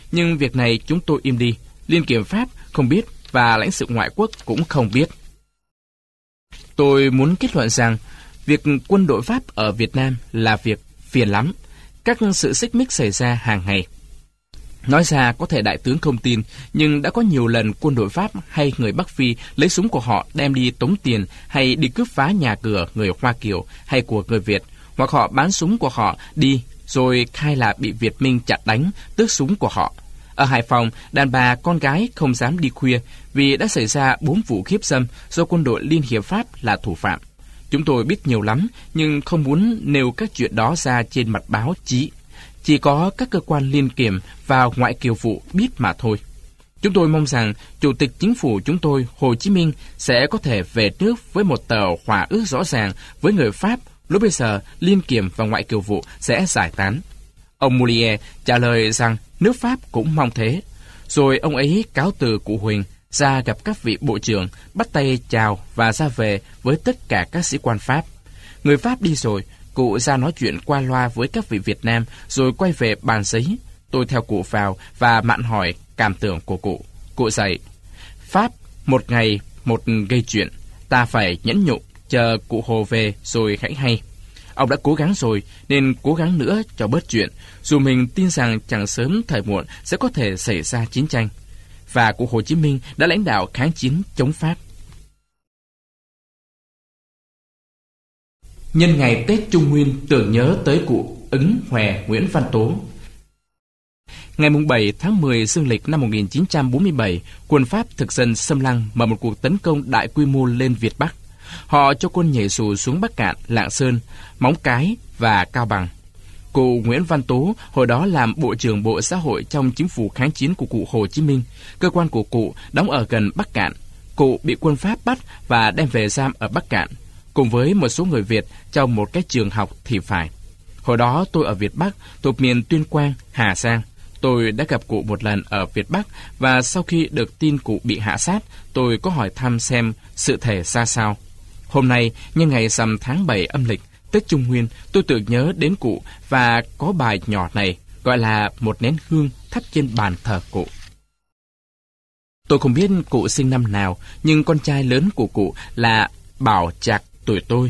nhưng việc này chúng tôi im đi. Liên kiểm Pháp không biết và lãnh sự ngoại quốc cũng không biết. Tôi muốn kết luận rằng việc quân đội Pháp ở Việt Nam là việc phiền lắm. Các sự xích mích xảy ra hàng ngày. Nói ra có thể đại tướng không tin, nhưng đã có nhiều lần quân đội Pháp hay người Bắc Phi lấy súng của họ đem đi tống tiền hay đi cướp phá nhà cửa người Hoa Kiều hay của người Việt, hoặc họ bán súng của họ đi rồi khai là bị Việt Minh chặn đánh, tước súng của họ. Ở Hải Phòng, đàn bà con gái không dám đi khuya vì đã xảy ra 4 vụ khiếp dâm do quân đội Liên hiệp Pháp là thủ phạm. Chúng tôi biết nhiều lắm, nhưng không muốn nêu các chuyện đó ra trên mặt báo chí. Chỉ có các cơ quan liên kiểm và ngoại kiều vụ biết mà thôi. Chúng tôi mong rằng Chủ tịch Chính phủ chúng tôi, Hồ Chí Minh, sẽ có thể về nước với một tờ hòa ước rõ ràng với người Pháp. Lúc bây giờ, liên kiểm và ngoại kiều vụ sẽ giải tán. Ông Molière trả lời rằng nước Pháp cũng mong thế. Rồi ông ấy cáo từ cụ Huỳnh, ra gặp các vị bộ trưởng, bắt tay chào và ra về với tất cả các sĩ quan Pháp. Người Pháp đi rồi, cụ ra nói chuyện qua loa với các vị Việt Nam, rồi quay về bàn giấy. Tôi theo cụ vào và mạn hỏi cảm tưởng của cụ. Cụ dạy, Pháp một ngày một gây chuyện, ta phải nhẫn nhục, chờ cụ Hồ về rồi hãy hay. Ông đã cố gắng rồi, nên cố gắng nữa cho bớt chuyện, dù mình tin rằng chẳng sớm thời muộn sẽ có thể xảy ra chiến tranh. Và cụ Hồ Chí Minh đã lãnh đạo kháng chiến chống Pháp. Nhân ngày Tết Trung Nguyên tưởng nhớ tới cụ Ứng Hòe Nguyễn Văn Tố. Ngày 7 tháng 10 dương lịch năm 1947, quân Pháp thực dân xâm lăng mở một cuộc tấn công đại quy mô lên Việt Bắc. Họ cho quân nhảy dù xuống Bắc Cạn, Lạng Sơn, Móng Cái và Cao Bằng. Cụ Nguyễn Văn Tố hồi đó làm Bộ trưởng Bộ Xã hội trong chính phủ kháng chiến của cụ Hồ Chí Minh. Cơ quan của cụ đóng ở gần Bắc Cạn. Cụ bị quân Pháp bắt và đem về giam ở Bắc Cạn, cùng với một số người Việt trong một cái trường học thì phải. Hồi đó tôi ở Việt Bắc, thuộc miền Tuyên Quang, Hà Giang. Tôi đã gặp cụ một lần ở Việt Bắc, và sau khi được tin cụ bị hạ sát, tôi có hỏi thăm xem sự thể ra sao. Hôm nay, nhân ngày rằm tháng 7 âm lịch, Tết Trung Nguyên, tôi tưởng nhớ đến cụ và có bài nhỏ này, gọi là một nén hương thắp trên bàn thờ cụ. Tôi không biết cụ sinh năm nào, nhưng con trai lớn của cụ là Bảo Trạc tuổi tôi.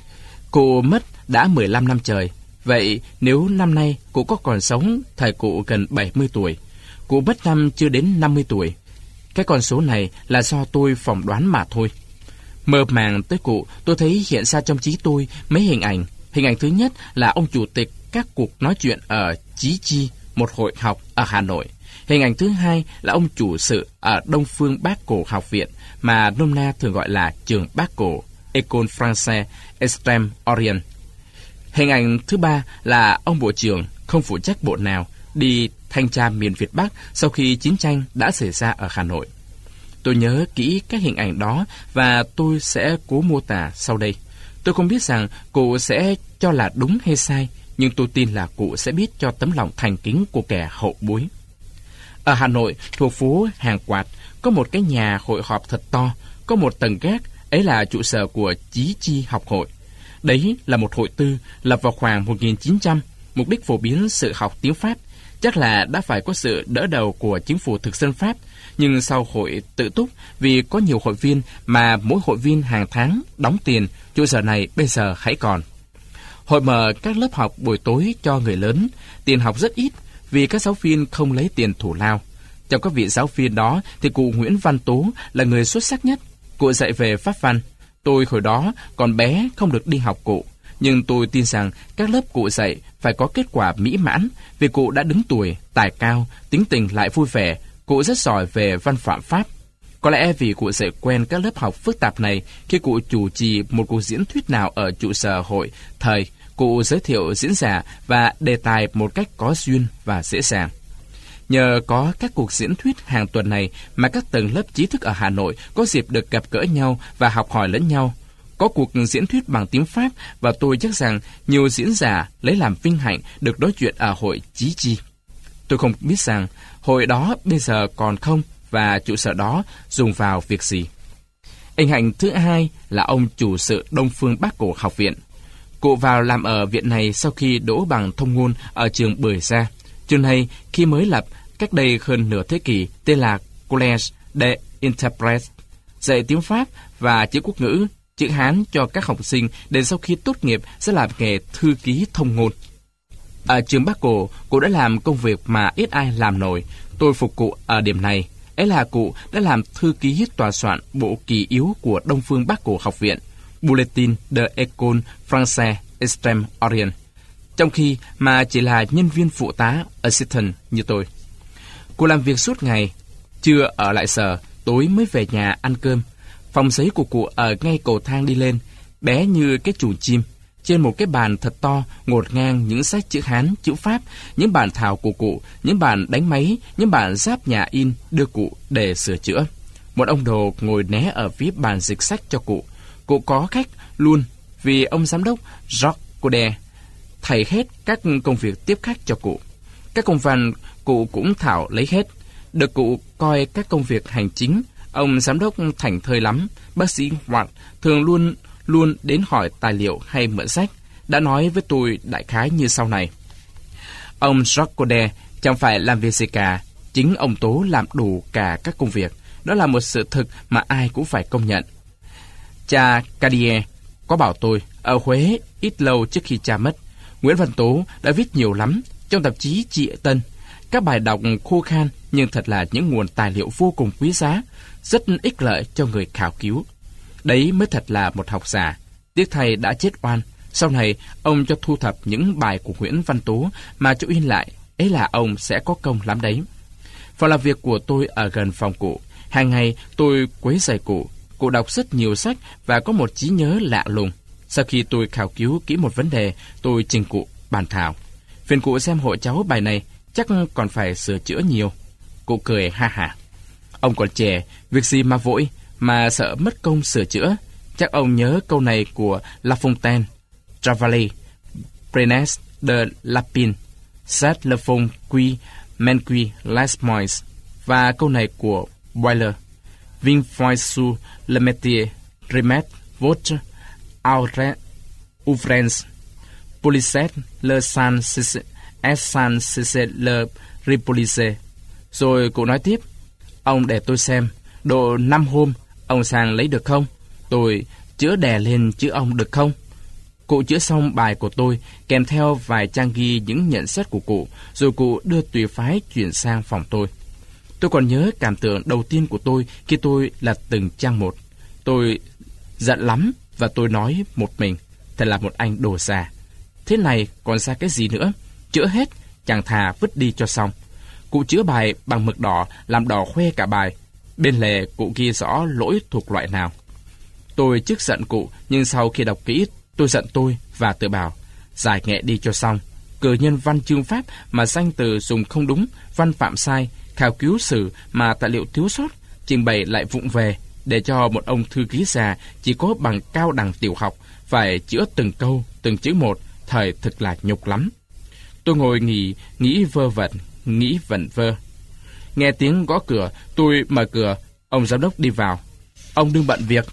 Cụ mất đã 15 năm trời. Vậy nếu năm nay cụ có còn sống, thời cụ gần 70 tuổi. Cụ mất năm chưa đến 50 tuổi. Cái con số này là do tôi phỏng đoán mà thôi. Mơ màng tới cụ, tôi thấy hiện ra trong trí tôi mấy hình ảnh. Hình ảnh thứ nhất là ông chủ tịch các cuộc nói chuyện ở Chí Chi, một hội học ở Hà Nội. Hình ảnh thứ hai là ông chủ sự ở Đông Phương Bác Cổ Học viện, mà nôm na thường gọi là trường Bác Cổ, École Française Extrême Orient. Hình ảnh thứ ba là ông bộ trưởng không phụ trách bộ nào đi thanh tra miền Việt Bắc sau khi chiến tranh đã xảy ra ở Hà Nội. Tôi nhớ kỹ các hình ảnh đó và tôi sẽ cố mô tả sau đây. Tôi không biết rằng cụ sẽ cho là đúng hay sai, nhưng tôi tin là cụ sẽ biết cho tấm lòng thành kính của kẻ hậu bối. Ở Hà Nội, thuộc phố Hàng Quạt, có một cái nhà hội họp thật to, có một tầng gác, ấy là trụ sở của Chí Chi học hội. Đấy là một hội tư, lập vào khoảng 1900, mục đích phổ biến sự học tiếng Pháp. Chắc là đã phải có sự đỡ đầu của chính phủ thực dân Pháp, nhưng sau hội tự túc, vì có nhiều hội viên mà mỗi hội viên hàng tháng đóng tiền, trụ sở này bây giờ hãy còn. Hội mở các lớp học buổi tối cho người lớn, tiền học rất ít vì các giáo viên không lấy tiền thù lao. Trong các vị giáo viên đó thì cụ Nguyễn Văn Tố là người xuất sắc nhất. Cụ dạy về Pháp văn. Tôi hồi đó còn bé không được đi học cụ, nhưng tôi tin rằng các lớp cụ dạy phải có kết quả mỹ mãn, vì cụ đã đứng tuổi, tài cao, tính tình lại vui vẻ. Cụ rất giỏi về văn phạm Pháp. Có lẽ vì cụ dạy quen các lớp học phức tạp này, khi cụ chủ trì một cuộc diễn thuyết nào ở trụ sở hội thời, cụ giới thiệu diễn giả và đề tài một cách có duyên và dễ dàng. Nhờ có các cuộc diễn thuyết hàng tuần này mà các tầng lớp trí thức ở Hà Nội có dịp được gặp gỡ nhau và học hỏi lẫn nhau. Có cuộc diễn thuyết bằng tiếng Pháp, và tôi chắc rằng nhiều diễn giả lấy làm vinh hạnh được nói chuyện ở hội Chí Chi. Tôi không biết rằng hội đó bây giờ còn không và trụ sở đó dùng vào việc gì. Hình ảnh thứ hai là ông chủ sự Đông Phương Bác Cổ Học viện. Cụ vào làm ở viện này sau khi đỗ bằng thông ngôn ở trường Bưởi Gia. Trường này khi mới lập cách đây hơn nửa thế kỷ tên là Collège des Interprètes, dạy tiếng Pháp và chữ quốc ngữ, chữ Hán cho các học sinh đến sau khi tốt nghiệp sẽ làm nghề thư ký thông ngôn. Ở trường Bác Cổ, cụ đã làm công việc mà ít ai làm nổi. Tôi phục cụ ở điểm này. Ấy là cụ đã làm thư ký tòa soạn bộ kỳ yếu của Đông Phương Bác Cổ Học viện, Bulletin de l'École Française Extrême Orient, trong khi mà chỉ là nhân viên phụ tá assistant như tôi. Cụ làm việc suốt ngày, trưa ở lại sở, tối mới về nhà ăn cơm. Phòng giấy của cụ ở ngay cầu thang đi lên, bé như cái chuồng chim. Trên một cái bàn thật to, ngổn ngang những sách chữ Hán, chữ Pháp, những bản thảo của cụ, những bản đánh máy, những bản giáp nhà in đưa cụ để sửa chữa. Một ông đồ ngồi né ở phía bàn dịch sách cho cụ. Cụ có khách luôn vì ông giám đốc Jacques Coder thầy hết các công việc tiếp khách cho cụ. Các công văn cụ cũng thảo lấy hết. Được cụ coi các công việc hành chính, ông giám đốc thảnh thơi lắm. Bác sĩ Watt thường luôn đến hỏi tài liệu hay mượn sách. Đã nói với tôi đại khái như sau này: ông Jacques Coder chẳng phải làm việc gì cả, chính ông Tố làm đủ cả các công việc. Đó là một sự thực mà ai cũng phải công nhận. Cha Cartier có bảo tôi ở Huế ít lâu trước khi cha mất, Nguyễn Văn Tố đã viết nhiều lắm trong tạp chí Trị Tân. Các bài đọc khô khan nhưng thật là những nguồn tài liệu vô cùng quý giá, rất ích lợi cho người khảo cứu. Đấy mới thật là một học giả. Tiếc thầy đã chết oan. Sau này ông cho thu thập những bài của Nguyễn Văn Tố mà cho in lại. Ấy là ông sẽ có công lắm đấy. Phòng làm việc của tôi ở gần phòng cụ. Hàng ngày tôi quấy rầy cụ. Cụ đọc rất nhiều sách và có một trí nhớ lạ lùng. Sau khi tôi khảo cứu kỹ một vấn đề, tôi trình cụ bàn thảo. Phiền cụ xem hộ cháu bài này, chắc còn phải sửa chữa nhiều. Cụ cười ha hả. Ông còn trẻ, việc gì mà vội, mà sợ mất công sửa chữa. Chắc ông nhớ câu này của La Fontaine: Travailler, prenez de lapin, c'est le fond qui manque les moyens. Và câu này của Boileau: Vin fois sur le métier, remettre votre ouvrance, polissez le sans cesser le repolisser. Rồi cụ nói tiếp: ông để tôi xem, độ 5 hôm, ông sang lấy được không? Tôi chữa đè lên chữ ông được không? Cụ chữa xong bài của tôi, kèm theo vài trang ghi những nhận xét của cụ, rồi cụ đưa tùy phái chuyển sang phòng tôi. Tôi còn nhớ cảm tưởng đầu tiên của tôi khi tôi lật từng trang một. Tôi giận lắm và tôi nói một mình: thật là một anh đồ già. Thế này còn ra cái gì nữa? Chữa hết, chẳng thà vứt đi cho xong. Cụ chữa bài bằng mực đỏ, làm đỏ khoe cả bài. Bên lề cụ ghi rõ lỗi thuộc loại nào. Tôi trước giận cụ, nhưng sau khi đọc kỹ, tôi giận tôi và tự bảo: giải nghệ đi cho xong. Cử nhân văn chương Pháp mà danh từ dùng không đúng, văn phạm sai, khảo cứu sử mà tài liệu thiếu sót, trình bày lại vụng về, để cho một ông thư ký già chỉ có bằng cao đẳng tiểu học phải chữa từng câu, từng chữ một, thời thực là nhục lắm. Tôi ngồi nghĩ vơ vẩn, nghĩ vẩn vơ. Nghe tiếng gõ cửa, tôi mở cửa. Ông giám đốc đi vào. Ông đừng bận việc.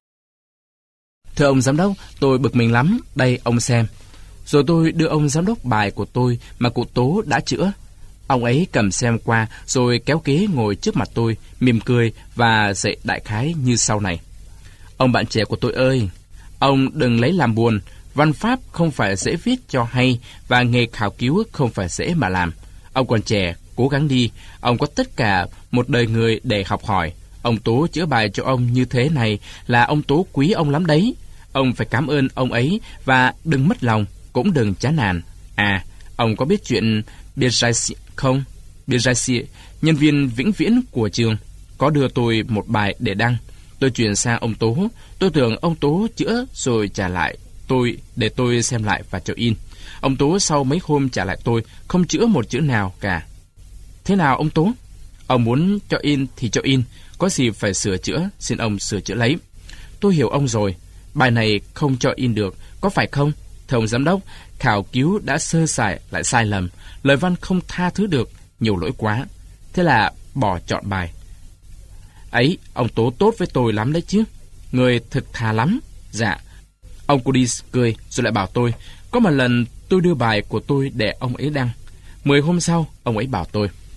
Thưa ông giám đốc, tôi bực mình lắm. Đây ông xem. Rồi tôi đưa ông giám đốc bài của tôi mà cụ Tố đã chữa. Ông ấy cầm xem qua, rồi kéo ghế ngồi trước mặt tôi, mỉm cười và dạy đại khái như sau này: ông bạn trẻ của tôi ơi, ông đừng lấy làm buồn. Văn pháp không phải dễ viết cho hay, và nghề khảo cứu không phải dễ mà làm. Ông còn trẻ, cố gắng đi. Ông có tất cả một đời người để học hỏi. Ông Tố chữa bài cho ông như thế này là ông Tố quý ông lắm đấy. Ông phải cảm ơn ông ấy và đừng mất lòng, cũng đừng chán nản. À, ông có biết chuyện Biaggi không? Biaggi, nhân viên vĩnh viễn của trường, có đưa tôi một bài để đăng. Tôi chuyển sang ông Tố. Tôi tưởng ông Tố chữa rồi trả lại tôi để tôi xem lại và cho in. Ông Tố sau mấy hôm trả lại tôi, không chữa một chữ nào cả. Thế nào ông Tố? Ông muốn cho in thì cho in, có gì phải sửa chữa, xin ông sửa chữa lấy. Tôi hiểu ông rồi, bài này không cho in được, có phải không? Thưa ông giám đốc, khảo cứu đã sơ sài lại sai lầm, lời văn không tha thứ được, nhiều lỗi quá. Thế là bỏ chọn bài. Ấy, ông Tố tốt với tôi lắm đấy chứ, người thực thà lắm. Dạ. Ông Cudis cười rồi lại bảo tôi, có một lần tôi đưa bài của tôi để ông ấy đăng. 10 hôm sau, ông ấy bảo tôi: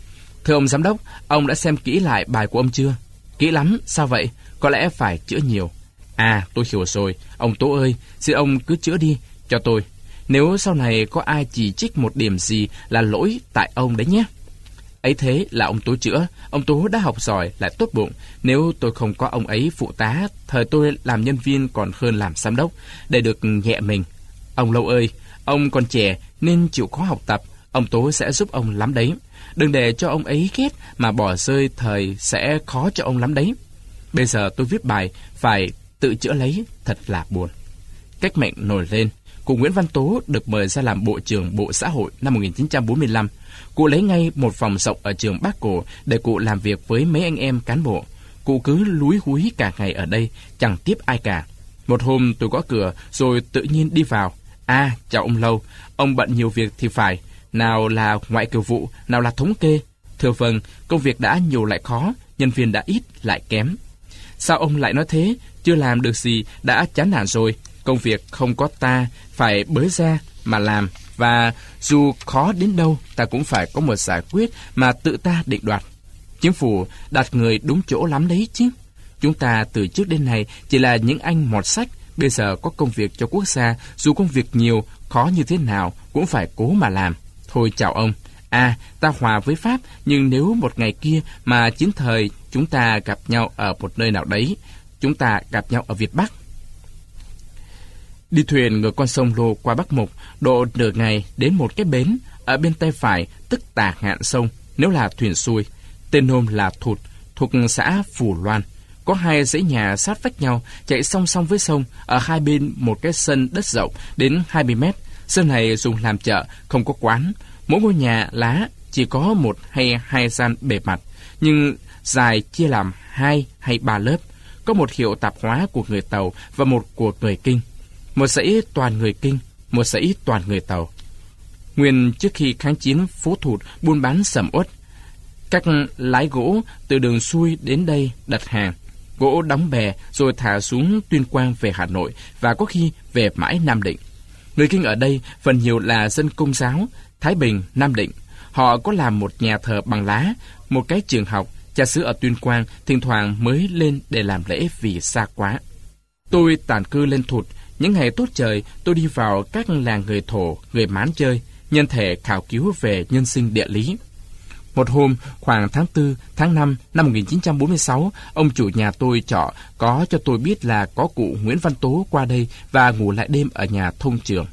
Thưa ông giám đốc, ông đã xem kỹ lại bài của ông chưa? Kỹ lắm, sao vậy? Có lẽ phải chữa nhiều. À, tôi hiểu rồi. Ông Tố ơi, xin ông cứ chữa đi cho tôi. Nếu sau này có ai chỉ trích một điểm gì là lỗi tại ông đấy nhé. Ấy thế là ông Tố chữa. Ông Tố đã học giỏi lại tốt bụng. Nếu tôi không có ông ấy phụ tá, thời tôi làm nhân viên còn hơn làm giám đốc, để được nhẹ mình. Ông Lâu ơi, ông còn trẻ nên chịu khó học tập. Ông Tố sẽ giúp ông lắm đấy. Đừng để cho ông ấy ghét mà bỏ rơi thời sẽ khó cho ông lắm đấy. Bây giờ tôi viết bài phải tự chữa lấy, thật là buồn. Cách mệnh nổi lên. Cụ Nguyễn Văn Tố được mời ra làm Bộ trưởng Bộ Xã hội năm 1945. Cụ lấy ngay một phòng rộng ở trường Bác Cổ để cụ làm việc với mấy anh em cán bộ. Cụ cứ lúi húi cả ngày ở đây, chẳng tiếp ai cả. Một hôm tôi gõ cửa rồi tự nhiên đi vào. À, chào ông Lâu, ông bận nhiều việc thì phải. Nào là ngoại kiều vụ, nào là thống kê. Thưa vâng, công việc đã nhiều lại khó, nhân viên đã ít lại kém. Sao ông lại nói thế? Chưa làm được gì đã chán nản rồi. Công việc không có ta, phải bới ra mà làm. Và dù khó đến đâu, ta cũng phải có một giải quyết mà tự ta định đoạt. Chính phủ đặt người đúng chỗ lắm đấy chứ. Chúng ta từ trước đến nay chỉ là những anh mọt sách. Bây giờ có công việc cho quốc gia, dù công việc nhiều, khó như thế nào cũng phải cố mà làm. Thôi chào ông. À, ta hòa với Pháp, nhưng nếu một ngày kia mà chiến thời chúng ta gặp nhau ở một nơi nào đấy, chúng ta gặp nhau ở Việt Bắc. Đi thuyền ngược con sông Lô qua Bắc Mục, độ nửa ngày đến một cái bến ở bên tay phải, tức tả ngạn sông, nếu là thuyền xuôi. Tên nôm là Thụt, thuộc xã Phù Loan. Có hai dãy nhà sát vách nhau, chạy song song với sông, ở hai bên một cái sân đất rộng đến 20 mét. Sân này dùng làm chợ, không có quán. Mỗi ngôi nhà lá chỉ có một hay hai gian bề mặt, nhưng dài chia làm 2 hay 3 lớp. Có một hiệu tạp hóa của người Tàu và một của người Kinh. Một dãy toàn người Kinh, một dãy toàn người Tàu. Nguyên trước khi kháng chiến, phố Thụt buôn bán sầm uất. Các lái gỗ từ đường xuôi đến đây đặt hàng. Gỗ đóng bè rồi thả xuống Tuyên Quang về Hà Nội và có khi về mãi Nam Định. Người Kinh ở đây phần nhiều là dân Công giáo, Thái Bình, Nam Định. Họ có làm một nhà thờ bằng lá, một cái trường học, cha xứ ở Tuyên Quang thỉnh thoảng mới lên để làm lễ vì xa quá. Tôi tản cư lên Thụt. Những ngày tốt trời, tôi đi vào các làng người Thổ, người Mán chơi, nhân thể khảo cứu về nhân sinh địa lý. Một hôm, khoảng tháng 4, tháng 5 năm 1946, ông chủ nhà tôi trọ có cho tôi biết là có cụ Nguyễn Văn Tố qua đây và ngủ lại đêm ở nhà thôn trưởng.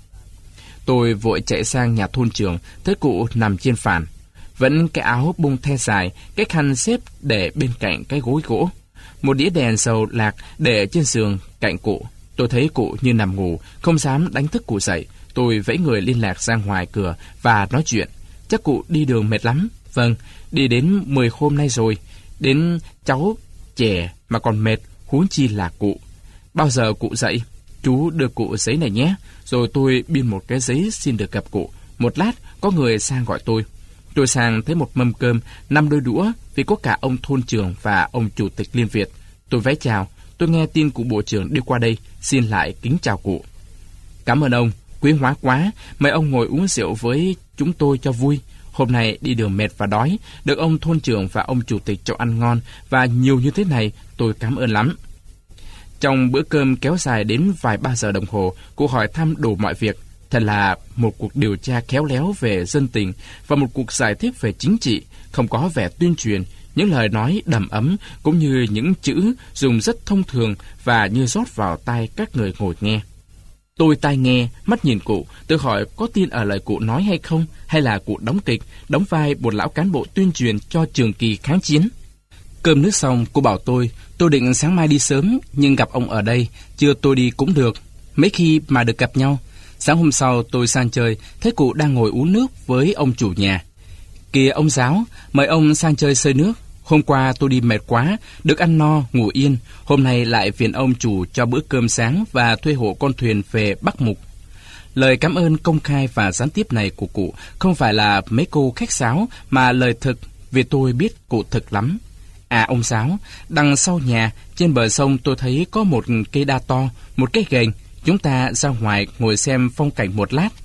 Tôi vội chạy sang nhà thôn trưởng, thấy cụ nằm trên phản. Vẫn cái áo bung the dài, cái khăn xếp để bên cạnh cái gối gỗ. Một đĩa đèn dầu lạc để trên giường cạnh cụ. Tôi thấy cụ như nằm ngủ, không dám đánh thức cụ dậy. Tôi vẫy người liên lạc ra ngoài cửa và nói chuyện. Chắc cụ đi đường mệt lắm. Vâng, đi đến 10 hôm nay rồi. Đến cháu trẻ mà còn mệt, huống chi là cụ. Bao giờ cụ dậy? Chú đưa cụ giấy này nhé. Rồi tôi biên một cái giấy xin được gặp cụ. Một lát có người sang gọi tôi. Tôi sang thấy một mâm cơm, 5 đôi đũa, vì có cả ông thôn trưởng và ông chủ tịch Liên Việt. Tôi vái chào. Tôi nghe tin cụ bộ trưởng đi qua đây, xin lại kính chào cụ. Cảm ơn ông, quý hóa quá. Mời ông ngồi uống rượu với chúng tôi cho vui. Hôm nay đi đường mệt và đói, được ông thôn trưởng và ông chủ tịch cho ăn ngon và nhiều như thế này, tôi cảm ơn lắm. Trong bữa cơm kéo dài đến vài ba giờ đồng hồ, cụ hỏi thăm đủ mọi việc. Thật là một cuộc điều tra khéo léo về dân tình và một cuộc giải thích về chính trị, không có vẻ tuyên truyền, những lời nói đầm ấm cũng như những chữ dùng rất thông thường và như rót vào tai các người ngồi nghe. Tôi tai nghe, mắt nhìn cụ, tự hỏi có tin ở lời cụ nói hay không, hay là cụ đóng kịch, đóng vai một lão cán bộ tuyên truyền cho trường kỳ kháng chiến. Cơm nước xong, cô bảo tôi định sáng mai đi sớm, nhưng gặp ông ở đây, chưa tôi đi cũng được. Mấy khi mà được gặp nhau. Sáng hôm sau tôi sang chơi, thấy cụ đang ngồi uống nước với ông chủ nhà. Kìa ông giáo, mời ông sang chơi xơi nước. Hôm qua tôi đi mệt quá, được ăn no, ngủ yên. Hôm nay lại phiền ông chủ cho bữa cơm sáng và thuê hộ con thuyền về Bắc Mục. Lời cảm ơn công khai và gián tiếp này của cụ không phải là mấy câu khách sáo mà lời thực, vì tôi biết cụ thực lắm. À ông giáo, đằng sau nhà, trên bờ sông tôi thấy có một cây đa to, một cái ghềnh. Chúng ta ra ngoài ngồi xem phong cảnh một lát.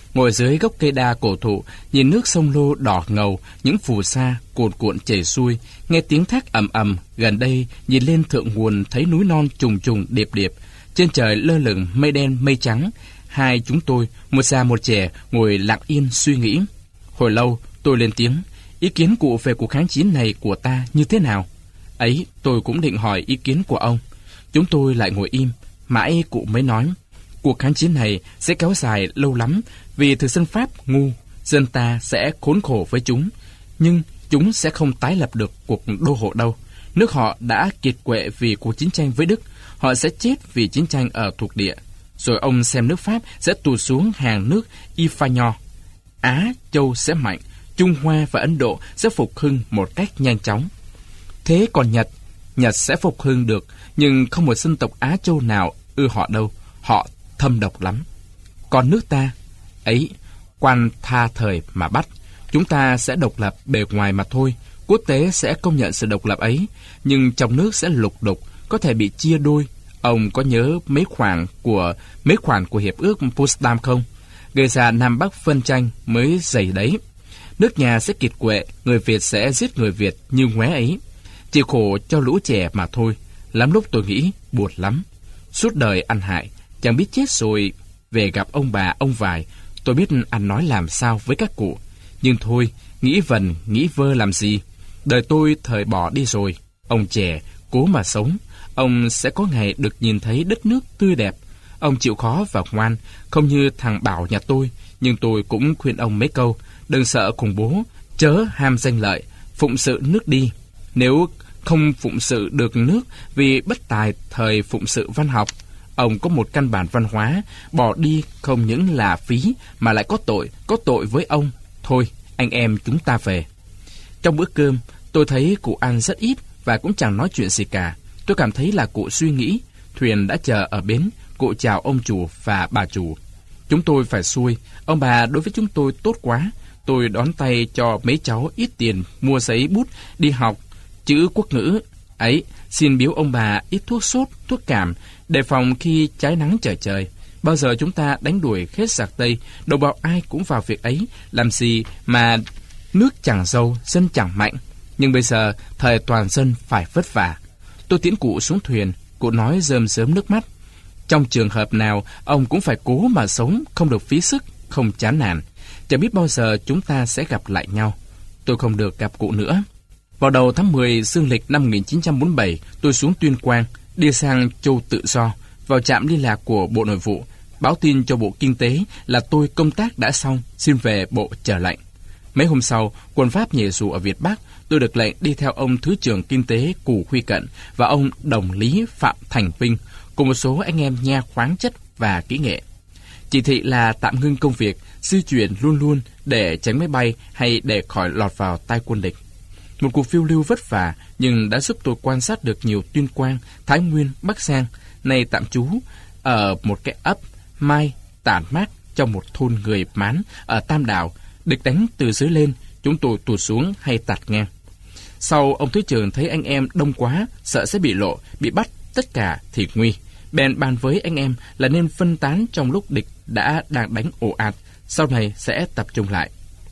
Ngồi dưới gốc cây đa cổ thụ, nhìn nước sông Lô đỏ ngầu, những phù sa cuồn cuộn chảy xuôi, nghe tiếng thác ầm ầm. Gần đây, nhìn lên thượng nguồn thấy núi non trùng trùng điệp điệp, trên trời lơ lửng mây đen mây trắng. Hai chúng tôi, một già một trẻ, ngồi lặng yên suy nghĩ. Hồi lâu, tôi lên tiếng: ý kiến cụ về cuộc kháng chiến này của ta như thế nào? Ấy, tôi cũng định hỏi ý kiến của ông. Chúng tôi lại ngồi im, mãi cụ mới nói: cuộc kháng chiến này sẽ kéo dài lâu lắm, vì thực dân Pháp ngu, dân ta sẽ khốn khổ với chúng, nhưng chúng sẽ không tái lập được cuộc đô hộ đâu. Nước họ đã kiệt quệ vì cuộc chiến tranh với Đức, họ sẽ chết vì chiến tranh ở thuộc địa. Rồi ông xem nước Pháp sẽ tụt xuống hàng nước Y Pha Nho. Á, Châu sẽ mạnh, Trung Hoa và Ấn Độ sẽ phục hưng một cách nhanh chóng. Thế còn Nhật sẽ phục hưng được, nhưng không một dân tộc Á Châu nào ưa họ đâu, họ thâm độc lắm. Còn nước ta, ấy, quan tha thời mà bắt, chúng ta sẽ độc lập bề ngoài mà thôi, quốc tế sẽ công nhận sự độc lập ấy, nhưng trong nước sẽ lục đục, có thể bị chia đôi. Ông có nhớ mấy khoản của hiệp ước Potsdam không? Gây ra Nam Bắc phân tranh mới dày đấy. Nước nhà sẽ kiệt quệ, người Việt sẽ giết người Việt như ngoé ấy. Chỉ khổ cho lũ trẻ mà thôi. Lắm lúc tôi nghĩ buồn lắm. Suốt đời ăn hại, chẳng biết chết rồi về gặp ông bà ông vài, tôi biết ăn nói làm sao với các cụ. Nhưng thôi, nghĩ vần nghĩ vơ làm gì? Đời tôi thời bỏ đi rồi. Ông trẻ cố mà sống, ông sẽ có ngày được nhìn thấy đất nước tươi đẹp. Ông chịu khó và ngoan, không như thằng Bảo nhà tôi, nhưng tôi cũng khuyên ông mấy câu: đừng sợ khủng bố, chớ ham danh lợi, phụng sự nước đi. Nếu không phụng sự được nước vì bất tài thời phụng sự văn học, ông có một căn bản văn hóa, bỏ đi không những là phí mà lại có tội với ông. Thôi, anh em chúng ta về. Trong bữa cơm, tôi thấy cụ ăn rất ít và cũng chẳng nói chuyện gì cả. Tôi cảm thấy là cụ suy nghĩ. Thuyền đã chờ ở bến, cụ chào ông chủ và bà chủ. Chúng tôi phải xuôi, ông bà đối với chúng tôi tốt quá. Tôi đón tay cho mấy cháu ít tiền mua giấy bút đi học chữ quốc ngữ. Ấy, xin biếu ông bà ít thuốc sốt, thuốc cảm, đề phòng khi trái nắng trở trời. Bao giờ chúng ta đánh đuổi hết giặc Tây, đồng bào ai cũng vào việc ấy, làm gì mà nước chẳng giàu, dân chẳng mạnh. Nhưng bây giờ, thời toàn dân phải vất vả. Tôi tiễn cụ xuống thuyền, cụ nói rơm rớm nước mắt. Trong trường hợp nào, ông cũng phải cố mà sống, không được phí sức, không chán nản. Chẳng biết bao giờ chúng ta sẽ gặp lại nhau. Tôi không được gặp cụ nữa. Vào đầu tháng 10 dương lịch năm 1947, tôi xuống Tuyên Quang, đi sang Châu Tự Do, vào trạm liên lạc của Bộ Nội vụ, báo tin cho Bộ Kinh tế là tôi công tác đã xong, xin về Bộ chờ lệnh. Mấy hôm sau, quân Pháp nhảy dù ở Việt Bắc, tôi được lệnh đi theo ông Thứ trưởng Kinh tế Cù Huy Cận và ông Đồng lý Phạm Thành Vinh, cùng một số anh em nha khoáng chất và kỹ nghệ. Chỉ thị là tạm ngưng công việc, di chuyển luôn luôn để tránh máy bay hay để khỏi lọt vào tay quân địch. Một cuộc phiêu lưu vất vả nhưng đã giúp tôi quan sát được nhiều Tuyên Quang, Thái Nguyên, Bắc Giang, nay tạm trú ở một cái ấp Mai tản mát trong một thôn người Mán ở Tam Đảo. Địch đánh từ dưới lên, chúng tôi tụt xuống hay tạt ngang. Sau ông Thứ trưởng thấy anh em đông quá, sợ sẽ bị lộ, bị bắt tất cả thì nguy. Bèn bàn với anh em là nên phân tán trong lúc địch đang đánh ồ ạt, sau này sẽ tập trung lại.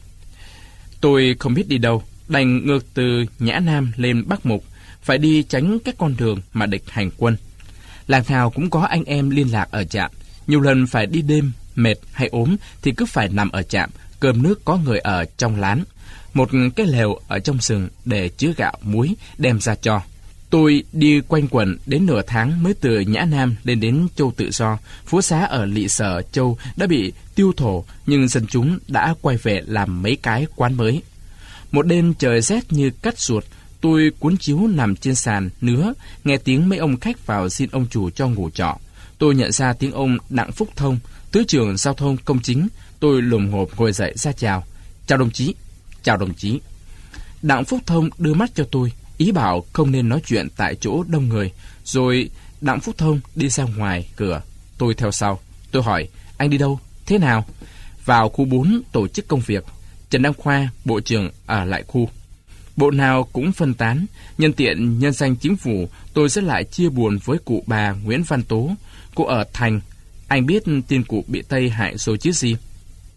Tôi không biết đi đâu, đành ngược từ Nhã Nam lên Bắc Mục, phải đi tránh các con đường mà địch hành quân. Làng nào cũng có anh em liên lạc ở trạm, nhiều lần phải đi đêm, mệt hay ốm thì cứ phải nằm ở trạm, cơm nước có người ở trong lán, một cái lều ở trong rừng để chứa gạo muối đem ra cho. Tôi đi quanh quẩn đến nửa tháng mới từ Nhã Nam lên đến Châu Tự Do. Phố xá ở Lị Sở Châu đã bị tiêu thổ, nhưng dân chúng đã quay về làm mấy cái quán mới. Một đêm trời rét như cắt ruột, tôi cuốn chiếu nằm trên sàn nứa, nghe tiếng mấy ông khách vào xin ông chủ cho ngủ trọ. Tôi nhận ra tiếng ông Đặng Phúc Thông, Thứ trưởng Giao thông Công chính. Tôi lồm ngộp ngồi dậy ra chào. Chào đồng chí. Chào đồng chí. Đặng Phúc Thông đưa mắt cho tôi, ý bảo không nên nói chuyện tại chỗ đông người. Rồi Đặng Phúc Thông đi ra ngoài cửa, tôi theo sau. Tôi hỏi, anh đi đâu, thế nào? Vào khu 4 tổ chức công việc. Trần Đăng Khoa, bộ trưởng ở lại khu. Bộ nào cũng phân tán. Nhân tiện nhân danh chính phủ, tôi sẽ lại chia buồn với cụ bà Nguyễn Văn Tố. Cụ ở Thành. Anh biết tin cụ bị Tây hại rồi chứ gì?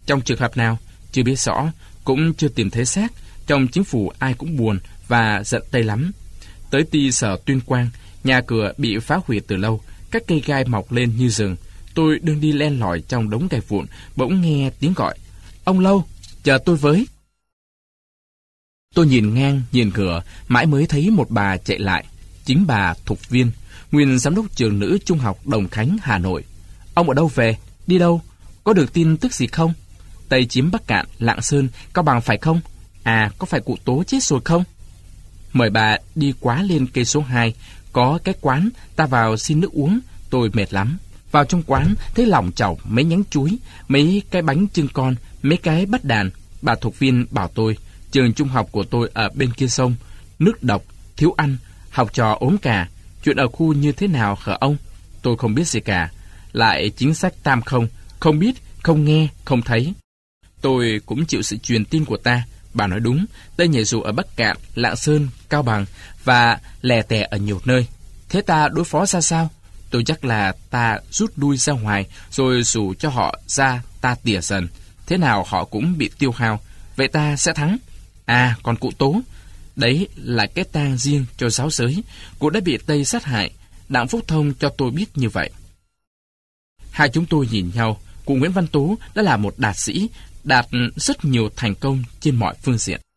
Trong trường hợp nào? Chưa biết rõ, cũng chưa tìm thấy xác. Trong chính phủ ai cũng buồn và giận Tây lắm. Tới ty sở Tuyên Quang, nhà cửa bị phá hủy từ lâu, các cây gai mọc lên như rừng. Tôi đang đi len lỏi trong đống gai vụn, bỗng nghe tiếng gọi. Ông Lâu, chờ tôi với. Tôi nhìn ngang, nhìn ngửa, mãi mới thấy một bà chạy lại. Chính bà Thục Viên, nguyên giám đốc trường nữ trung học Đồng Khánh, Hà Nội. Ông ở đâu về? Đi đâu? Có được tin tức gì không? Tây chiếm Bắc Cạn, Lạng Sơn, Cao Bằng phải không? À, có phải cụ Tố chết rồi không? Mời bà đi quá lên cây số 2, có cái quán, ta vào xin nước uống, tôi mệt lắm. Vào trong quán, thấy lỏng chỏng mấy nhánh chuối, mấy cái bánh chưng con, mấy cái bắt đàn. Bà Thục Viên bảo tôi, trường trung học của tôi ở bên kia sông, nước độc, thiếu ăn, học trò ốm cả. Chuyện ở khu như thế nào hả ông? Tôi không biết gì cả. Lại chính sách tam không biết, không nghe, không thấy. Tôi cũng chịu sự truyền tin của ta. Bà nói đúng, Tây nhảy dù ở Bắc Cạn, Lạng Sơn, Cao Bằng và lè tè ở nhiều nơi. Thế ta đối phó ra sao? Tôi chắc là ta rút lui ra ngoài, rồi rủ cho họ ra ta tỉa dần. Thế nào họ cũng bị tiêu hao. Vậy ta sẽ thắng. À, còn cụ Tố, đấy là cái tang riêng cho giáo giới. Cụ đã bị Tây sát hại. Đặng Phúc Thông cho tôi biết như vậy. Hai chúng tôi nhìn nhau. Cụ Nguyễn Văn Tố đã là một đạt sĩ, đạt rất nhiều thành công trên mọi phương diện.